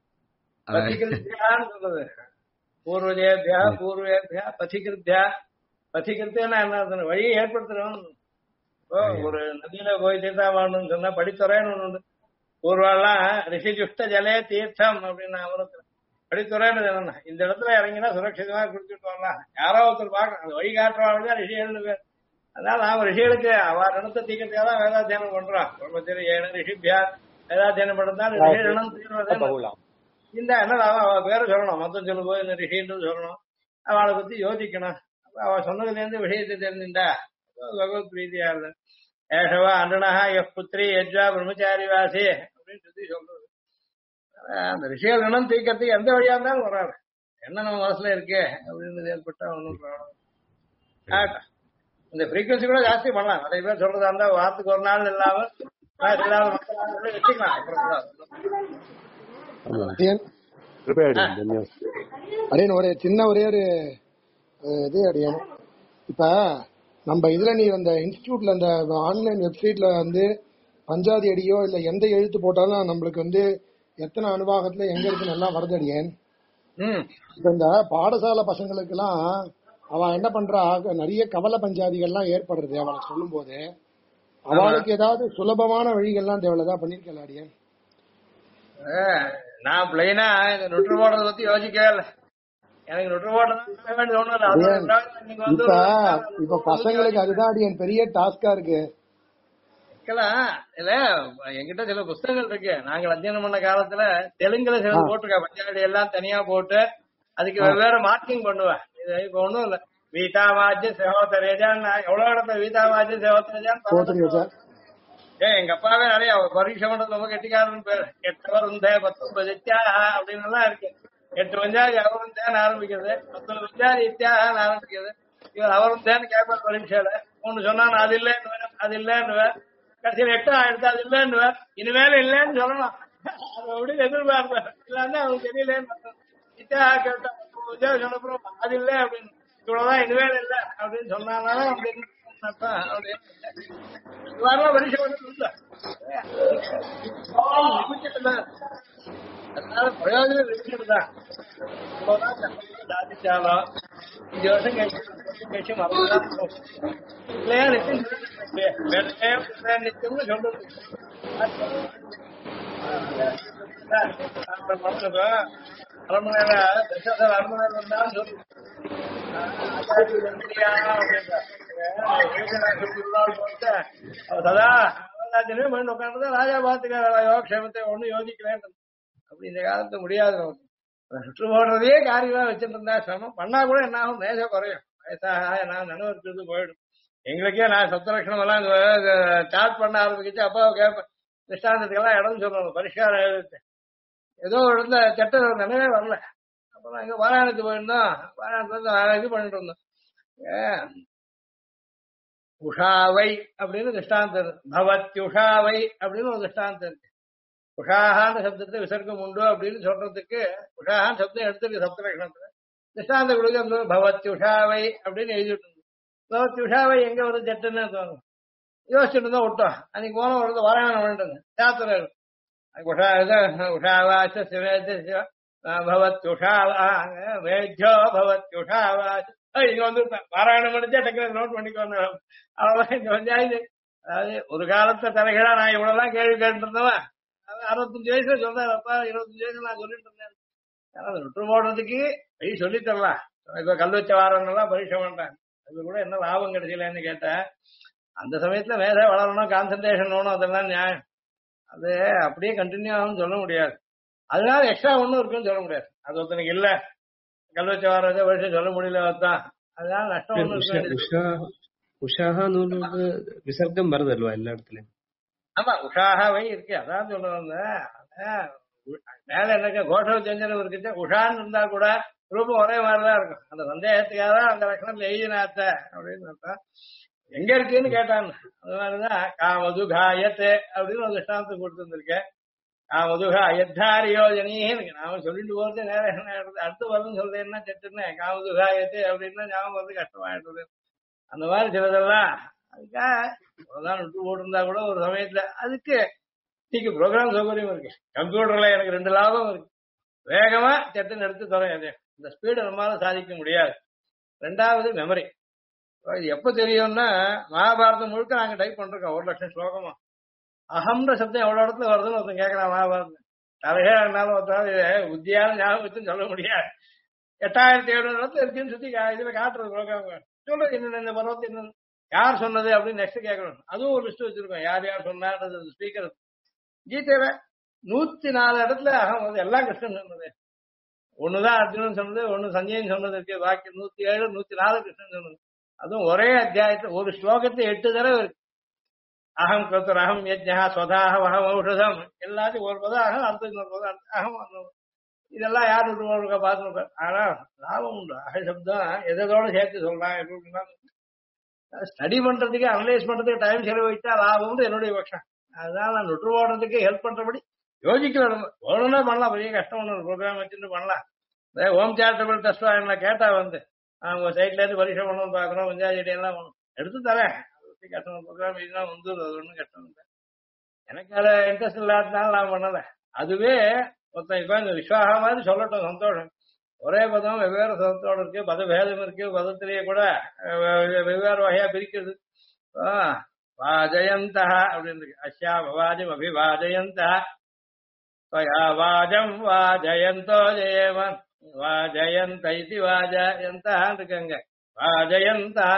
Speaker 1: சொல்றது. பூர்வஜேபியா பூர்வேபியா பசிகிருத்தியா. பசிகிருத்தியா என்ன வழியை ஏற்படுத்தணும். ஒரு நதியில போய் தீர்த்தாமான்னு சொன்னா படித்துறைன்னு ஒண்ணு உண்டு. பூர்வெல்லாம் ரிஷிஜுஷ்ட ஜலே தீர்த்தம் அப்படின்னு அவருக்கு படித்துறைன்னு என்னன்னா இந்த இடத்துல இறங்கினா சுரட்சிதமா குடிச்சுட்டு வரலாம். யாரோ ஒருத்தர் பார்க்கணும், அந்த வழிகாட்டுறவங்க தான் ரிஷிகள்னு பேர். அதனால நாம ரிஷிகளுக்கு அவ ரணத்தை தீக்கிறதுக்காக தான் வேதாத்தியானம் பண்றோம். பிரம்மச்சரி 7 ரிஷிபியா வேதாத்தியானம் பண்றதுனால ரிஷிகளும் தீர்வது இந்த என்ன அவ பேரை சொல்லணும். மொத்தம் சொல்லும் போது இந்த ரிஷின்னு சொல்லணும். அவளை பத்தி யோசிக்கணும். அவ சொன்னதுல இருந்து விஷயத்தை தெரிஞ்சுட்டா பகவத் பிரீதியா இருந்தது. ஏஷவா அண்டனஹா எஃப் புத்திரி யஜ்வா பிரம்மச்சாரி வாசி அப்படின்னு சொல்லி சொல்றது. அந்த விஷயம் வேணும் தீக்கிறதுக்கு எந்த வழியா இருந்தாலும் வராது. என்ன நம்ம மனசுல இருக்கு அப்படின்னு ஏற்பட்டா ஒன்றும் ப்ராப்ளம். இந்த ஃப்ரீக்வன்சி கூட ஜாஸ்தி பண்ணலாம். நிறைய பேர் சொல்றதா இருந்தா வாரத்துக்கு ஒரு நாள் இல்லாம வச்சுக்கலாம்.
Speaker 2: ஆமா
Speaker 5: அடியன்
Speaker 2: ப்ரிப்பேர்டு
Speaker 1: ஆ,
Speaker 2: தன்யவாத்.
Speaker 5: அடியன் ஒரு சின்ன ஒரே ஒரு இது அடியன். இப்ப நம்ம இதுல நீ அந்த இன்ஸ்டிடியூட்ல அந்த ஆன்லைன் வெப்சைட்ல வந்து பஞ்சாதி அடியோ இல்ல எந்த எழுத்து போட்டாலும் நம்மளுக்கு வந்து எத்தனை அனுபாகத்துல எங்க இருக்குன்னு எல்லாம் வருது அடியன்.
Speaker 1: ம்,
Speaker 5: இப்ப இந்த பாடசாலை பசங்களுக்கு எல்லாம் அவன் என்ன பண்றா, நிறைய கவல பஞ்சாதிகள்லாம் ஏற்படுறது அவனுக்கு சொல்லும் போது
Speaker 1: ஆமா.
Speaker 5: அவளுக்கு ஏதாவது சுலபமான வழிகள்லாம் தேவைதான் பண்ணிருக்கல அடியன்.
Speaker 1: நான் பிளைனா இந்த நுற்று போடுறத பத்தி யோசிக்கவே இல்லை. எனக்கு நுற்று போடுறது ஒண்ணும் இல்லை. அதோட
Speaker 5: அடியன்
Speaker 1: நீங்க வந்து
Speaker 5: இப்ப
Speaker 1: ஒரு
Speaker 5: இப்ப பசங்களுக்கு அதுதான் அடியன் பெரிய டாஸ்கா இருக்கு.
Speaker 1: வைக்கலாம். இல்ல, என்கிட்ட சில புஸ்தகங்கள் இருக்கு. நாங்கள் அத்தியனம் பண்ண காலத்துல தெலுங்குல சில போட்டிருக்கேன். பஞ்சாடி எல்லாம் தனியா போட்டு அதுக்கு வெவ்வேறு மார்க்கிங் பண்ணுவேன். இது இப்ப ஒண்ணும் இல்ல. வீட்டாவாஜ்ய சேவத்தரேஜான்னு எவ்வளவு இடத்துல வீட்டாவாஜ்ய சேவத்தரேஜான்னு
Speaker 5: போட்டுருங்க சார்.
Speaker 1: எங்க அப்பாவே நிறைய பரீட்சை பண்றது ரொம்ப கெட்டிக்காரன் பேர். 8 வருந்தே 19 இத்தியாக அப்படின்னு எல்லாம் இருக்கு. 8 வஞ்சாதி அவருந்தேன்னு ஆரம்பிக்கிறது, 19 வஞ்சாதி இத்தியாகன்னு ஆரம்பிக்கிறது. இவர் அவருந்தேன்னு கேட்பார் பரீட்சையில. ஒண்ணு சொன்னா நான் அது இல்லைன்னு அது இல்லைன்னு கடைசியில் 8 ஆயிடுத்து அது இல்லைன்னு இனிமேல இல்லைன்னு சொல்லணும். அது அப்படின்னு எதிர்பார்ப்பார். இல்லன்னா அவருக்கு தெரியலன்னு இத்தியாக கேட்டா சொன்னப்புறம் அது இல்லை அப்படின்னு இவ்வளவுதான் இனிமேல் இல்லை அப்படின்னு சொன்னாலும் அப்படின்னு அப்படின்னு இவ்வாறுலாம் பரீட்சை பண்ணது இல்லை. அதனால பிரயோஜனம் இருக்கிறது தான். இவ்வளவுதான் கஷ்டப்பட்டு சாதிச்சாலும் 5 வருஷம் கழிச்சு மறந்துதான் இல்லையா நிச்சயம்னு சொல்றது. அரண்மனையில தசரதர் அரண்மனையில இருந்தாலும் சொல்லு சதா உட்காந்து ராஜா பாத்துக்கார யோகக்ஷேமத்தை ஒண்ணு யோசிக்கிறேன். அப்படி இந்த காலத்து முடியாது. சுற்று போடுறதே காரியமா வச்சுட்டு இருந்தா சிரமம் பண்ணா கூட என்ன ஆகும், நேச குறையும். வயசாக நான் நினைவு போயிடும். எங்களுக்கே நான் சப்தலட்சணம் எல்லாம் சார்ட் பண்ண ஆரம்பிச்சு அப்பாவை கேட்பேன். திஷ்டாந்தத்துக்கெல்லாம் இடம் சொல்லணும் பரிஷ்காரம் எழுதிட்டு. ஏதோ ஒரு இடத்துல சட்ட நினைவே வரல. அப்புறம் எங்க வாராயணத்துக்கு போயிருந்தோம். வாராயணத்துல இது பண்ணிட்டு இருந்தோம். உஷாவை அப்படின்னு திஷ்டாந்தம் இருக்கு. பவத்யுஷாவை அப்படின்னு ஒரு திஷ்டாந்தம் இருக்கு. உஷாகான சப்தத்தை விசர்க்கம் உண்டு அப்படின்னு சொல்றதுக்கு உஷாகான் சப்தம் எடுத்துருக்கு சப்தலட்சணத்துல. திஷ்டாந்த கொடுக்க பவத்யுஷாவை அப்படின்னு எழுதிட்டு இருந்தோம். பவத்யுஷாவை எங்க ஒரு ஜட்டுன்னு தோணும். யோசிச்சுட்டு இருந்தா விட்டோம். அன்னைக்கு போன ஒரு வாராயணம் பண்ணிட்டு சாத்திர உஷாவாச்ச சிவேத்யோ பவத்யுஷாவாத்யுஷாவாச் இங்க வந்து பாராயணம் முடிஞ்சா டக்குனு நோட் பண்ணிக்கோங்க. அவ்வளவுதான் இந்த பஞ்சாயத்து. அதாவது ஒரு காலத்துல தலைகளா நான் இவ்வளவுதான் கேள்வி கேட்டு இருந்தவன் 65 வயசுல சொல்றாரு. அப்பா 25 வயசுல நான் சொல்லிட்டு இருந்தேன். அதை விட்டு போடுறதுக்கு வழி சொல்லி தரலாம். இப்ப கல் வச்ச வாரங்கள்லாம் பரீட்சை பண்றேன். அது கூட என்ன லாபம் கிடைச்சலன்னு கேட்டேன். அந்த சமயத்துல மேல வளரணும், கான்சன்ட்ரேஷன் வேணும், அதெல்லாம் நியாயம். அது அப்படியே கண்டினியூ ஆகும்னு சொல்ல முடியாது. அதனால எக்ஸ்ட்ரா ஒண்ணும் இருக்குன்னு சொல்ல முடியாது. அது ஒருத்தனுக்கு இல்ல கல் வச்ச வாரத்தை வருஷம் சொல்ல முடியல தான். அதனால நஷ்டம் ஒண்ணு இருக்கு.
Speaker 6: உஷாஹா நூலோட விசர்க்கம் வருதல்வா எல்லா இடத்துலயும்.
Speaker 1: ஆமா உஷாகாவை இருக்கு. அதான் சொல்றேன். மேல எனக்கு கோஷம் செஞ்சது இருக்கு. உஷான்னு இருந்தா கூட ரூபம் ஒரே மாதிரிதான் இருக்கும். அந்த சந்தேகத்துக்காக தான் அந்த லட்சணத்துல எழுதினாத்த அப்படின்னு அர்த்தம். எங்க இருக்குன்னு கேட்டான். அதனாலதான் காமது காயத்து அப்படின்னு ஒரு திஷ்டாந்தத்தை கொடுத்துருக்கேன். காமது காயத்தாரி யோஜனைன்னு நாம சொல்லிட்டு போறது நேரம் என்ன ஆயிடுறது. அடுத்து வருதுன்னு சொல்றேன்னா செட்டுன்னு காமது காயத்து அப்படின்னா ஞாபகம் வந்து கஷ்டமாயிடுறது. அந்த மாதிரி சிலதெல்லாம் அதுக்காக விட்டு போட்டிருந்தா கூட ஒரு சமயத்துல அதுக்கு இன்னைக்கு ப்ரோக்ராம் சௌகரியம் இருக்கு. கம்ப்யூட்டர்ல எனக்கு 2 லாபம் இருக்கு. வேகமா சட்டுன்னு எடுத்து தரேன். அது இந்த ஸ்பீடு நம்மளால சாதிக்க முடியாது. 2வது மெமரி. இது எப்ப தெரியும்னா மகாபாரதம் முழுக்க நாங்க டைப் பண்றோம் 1 லட்சம் ஸ்லோகமா. அகம்ன்ற சப்தம் எவ்வளவு இடத்துல வருதுன்னு ஒருத்தன் கேட்கறான். மகாபாரதம் தலையே இருந்தாலும் ஒருத்தர் புத்தியான ஞாபகம் வச்சுன்னு சொல்ல முடியாது. 8700 இடத்துல இருக்குன்னு சுத்தி இதுல காட்டுறது ப்ரோக்ராம் சொல்றது. என்னென்ன இந்த பருவத்து என்ன யார் சொன்னது அப்படின்னு நெக்ஸ்ட் கேட்கணும். அதுவும் ஒரு லிஸ்ட் வச்சிருக்கோம். யார் யார் சொன்னார் ஸ்பீக்கர். கீதையில 104 இடத்துல அகம் வந்து எல்லாம் கிருஷ்ணன் சொன்னது. ஒண்ணுதான் அர்ஜுனன் சொன்னது, ஒண்ணு சஞ்சயன் சொன்னது இருக்கு. பாக்கி 107 104 கிருஷ்ணன் சொன்னது. அதுவும் ஒரே அத்தியாயத்துல ஒரு ஸ்லோகத்தை 8 தடவை இருக்கு. அகம் கருத்தர் அகம் யஜ்ஞா ஸ்வதாக அகம் ஔஷதம் எல்லாத்தையும் ஒரு பதம் அகம், அடுத்த ஒரு பதம் அகம். இதெல்லாம் யார் விட்டு பார்த்து. ஆனா லாபம் உண்டு. அக சப்தம் எதோட சேர்த்து சொல்லலாம். எப்படி ஸ்டடி பண்றதுக்கு அனலைஸ் பண்றதுக்கு டைம் செலவழித்தா லாபம்னு என்னுடைய பட்சம். அதுதான் நான் நுற்று ஓடுறதுக்கு ஹெல்ப் பண்றபடி யோசிக்கல நம்ம ஒழுங்கா பண்ணலாம், பெரிய கஷ்டம் ஒன்று ப்ரோக்ராம் வச்சுட்டு பண்ணலாம். ஹோம் சேரிட்டபிள் ட்ரஸ்ட் என்ன கேட்டா வந்து அவங்க சைட்ல இருந்து பரீட்சை பண்ணணும் பாக்குறோம், பஞ்சாயத்து எல்லாம் பண்ணணும், எடுத்து தரேன். கஷ்டம் ப்ரோக்ராம் இதுதான் வந்து அது ஒன்றும் கஷ்டம் இல்லை. எனக்கு அதுல இன்ட்ரெஸ்ட் இல்லாததுனால நான் பண்ணல. அதுவே ஒருத்தன் இப்ப இந்த விஸ்வாகா மாதிரி சொல்லட்டும், சந்தோஷம். ஒரே பதம் வெவ்வேறு சதத்தோடு இருக்கு, பத பேதம் இருக்கு, பதத்திலேயே கூட வெவ்வேறு வகையா பிரிக்கிறது. வாஜயந்தா அப்படின்னு இருக்கு, அஸ்யாம வாஜம் அபிவாஜயந்தா வாஜம் வாஜயந்தோ ஜெயவன் வாஜயந்த இது வாஜயந்தான் இருக்காங்க. வாஜயந்தா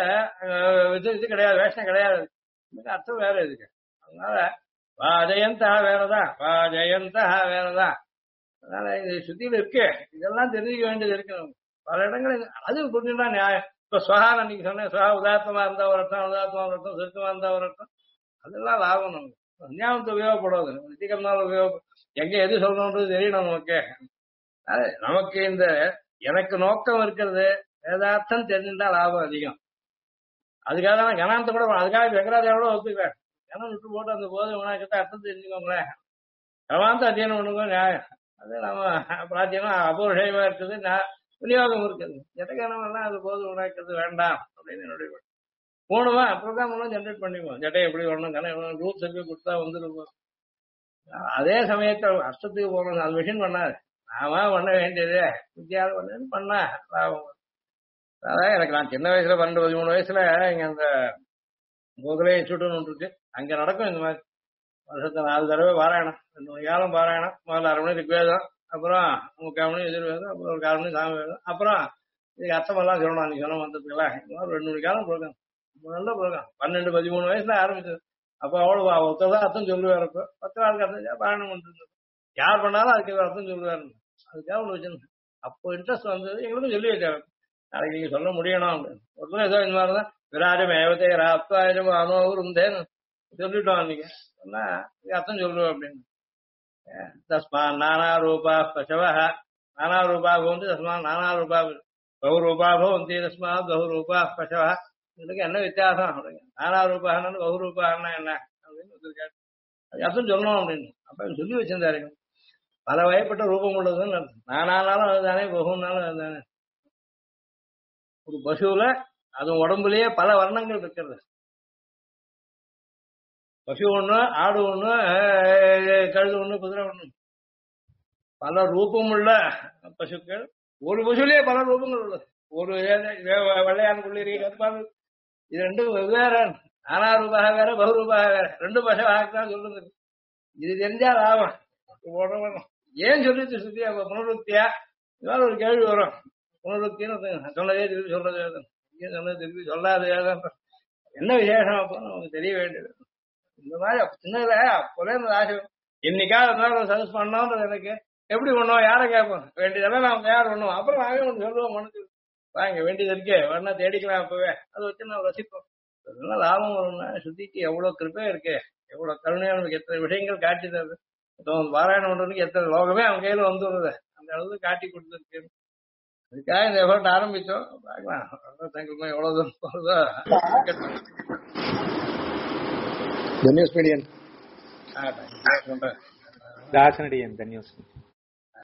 Speaker 1: இது கிடையாது, வேஷம் கிடையாது, அர்த்தம் வேற இருக்கு. அதனால வாஜயந்தா வேறதான், வாஜயந்தா வேறதான். அதனால இது சுத்தியில இருக்கு, இதெல்லாம் தெரிஞ்சுக்க வேண்டியது இருக்கு. பல இடங்கள் அது புரிஞ்சுட்டா நியாயம். இப்ப சுவஹா நீங்க சொன்ன சுவஹா உதாத்தமா இருந்தா ஒரு அர்த்தம், உதாத்தமா ஒரு அர்த்தம், சுருக்கமா இருந்தா ஒரு அர்த்தம், அதெல்லாம் லாபம் நமக்கு. ஞாபகத்தை உபயோகப்படுவது நித்திகம்னால உபயோகம், எங்க எது சொல்லணுன்றது தெரியணும் நமக்கு. அது நமக்கு இந்த எனக்கு நோக்கம் இருக்கிறது வேதார்த்தம் தெரிஞ்சுட்டா லாபம் அதிகம். அதுக்காக தான் கணாந்த கூட அதுக்காக வெங்கராஜாவோட ஒத்துக்கிறேன். கணம் விட்டு போட்டு அந்த போது உனக்கிட்ட அர்த்தம் தெரிஞ்சுக்கோங்களேன், கவாந்த அத்தியனம் பண்ணுங்க நியாயம். அது நம்ம பிராச்சீனம் அபூர்வமா இருக்குது, விநியோகம் இருக்குது. ஜட்டகணம் எல்லாம் அது போது உணர்க்கிறது வேண்டாம் அப்படின்னு என்னுடைய போணுமா ப்ரோக்ராம் ஒன்றும் ஜென்ரேட் பண்ணிக்குவோம். ஜட்டை எப்படி வரணும், கணம் ரூல்ஸ் எப்படி கொடுத்தா வந்துருக்கும். அதே சமயத்தில் அர்த்தத்துக்கு போகணும், அது மிஷின் பண்ணாது, நாம பண்ண வேண்டியது வித்தியாசம் பண்ணு பண்ணா லாபம். அதான் எனக்கு நான் சின்ன வயசுல 12-13 வயசுல இங்க அந்த கோகுலே இன்ஸ்டியூட்னு ஒன்று இருக்கு, அங்க நடக்கும் இந்த மாதிரி. வருஷத்தை 4 தடவை பாராயணம், 2 மணி காலம் பாராயணம். முதல்ல 1/2 மணி ரிக்வேதம், அப்புறம் 3/4 மணி எதிர்வேதம், அப்புறம் ஒரு 1/4 மணி சாமி வேதம், அப்புறம் இதுக்கு அர்த்தமெல்லாம் சொல்லணும். அன்னைக்கு சொன்ன வந்ததுக்குல இந்த மாதிரி 2 மணி காலம் ப்ரோக்ராம், நல்ல ப்ரோக்ராம். 12-13 வயசுல ஆரம்பிச்சது. அப்போ அவ்வளவு ஒருத்தர் தான் அர்த்தம் சொல்லுவார். இப்போ 10 நாளுக்கு அர்த்தம் பாராயணம் பண்ணிட்டு யார் பண்ணாலும் அதுக்கு அர்த்தம் சொல்லுவாரு. அதுக்காக ஒன்று வச்சிருந்தேன். அப்போ இன்ட்ரெஸ்ட் வந்தது, எங்களுக்கும் சொல்லி வச்சாங்க நாளைக்கு நீங்க சொல்ல முடியணும் அப்படின்னு. ஒருத்தர் ஏதோ இந்த மாதிரிதான் விராஜம் ஏவத்தே ராப்தாயிரம் அனுபவருந்தேன்னு சொல்லிட்டோம். அன்னைக்கு சொன்னா அர்த்தம் சொல்லுவோம் அப்படின்னு. தஸ்மா நானா ரூபா பசவ நானா ரூபா பவந்தி தஸ்மா நானா ரூபா பகுரூபா பவந்தி தஸ்மா பகுரூபா பசவ. இதுக்கு என்ன வித்தியாசம் அப்படிங்க, நானா ரூபான்னு பகுரூபான்னா என்ன அப்படின்னு கேட்டு அது அர்த்தம் சொல்லணும் அப்படின்னு அப்ப சொல்லி வச்சிருந்தாரு. பல வகைப்பட்ட ரூபம் உள்ளதுன்னு நானாலும் அதுதானே, பகுனாலும் அதுதானே. ஒரு பசுல அது உடம்புலயே பல வர்ணங்கள் இருக்கிறது. பசு ஒண்ணு, ஆடு ஒண்ணு, கழுது ஒண்ணு, குதிரை ஒண்ணு, பல ரூபம் உள்ள பசுக்கள். ஒரு பசுலயே பல ரூபங்கள் உள்ளது. ஒரு வெள்ளையான் குள்ளிரி கருப்பான், இது ரெண்டும் வெவ்வேறு. நானா ரூபாக வேற, பகுரூபாக வேற, 2 பசவாகத்தான் சொல்லுங்க. இது தெரிஞ்சா லாபம். ஏன் சொல்லிட்டு சுத்தியா புனருக்தியா இதனால ஒரு கேள்வி வரும். புனருக்தின்னு சொன்னதே திருப்பி சொல்றது, சொன்னது திருப்பி சொல்லாது என்ன விசேஷம் அப்போ நமக்கு தெரிய வேண்டியது. இந்த மாதிரி சின்னதுல அப்போலே ஆசை, இன்னைக்காக இருந்தாலும் சஜஸ்ட் பண்ணோன்றது எனக்கு எப்படி பண்ணுவோம், யாரை கேட்போம், வேண்டியதெல்லாம் நாம யார் பண்ணுவோம், அப்புறம் நானே ஒன்று சொல்லுவோம் மனசு வாங்க வேண்டியது இருக்கே வேணா தேடிக்கலாம், அப்பவே அதை வச்சு நான் ரசிப்போம். அதெல்லாம் லாபம் வரும்னா சுத்திக்கு எவ்வளவு கிருப்பை இருக்கு, எவ்வளவு கருணையா நமக்கு எத்தனை விஷயங்கள் காட்டி தருது. பாராயணம் பண்றதுக்கு எத்தனை லோகமே அவன் கையில வந்துடுறது, அந்த அளவுக்கு காட்டி கொடுத்துருக்கு. அதுக்காக இந்த எஃபர்ட் ஆரம்பிச்சோம். பார்க்கலாம் தங்களுக்கு எவ்வளவு தூரம் போறதோ.
Speaker 5: தன்யோஸ் மீடியன்
Speaker 4: தாசனடியன் தன்யோஸ்.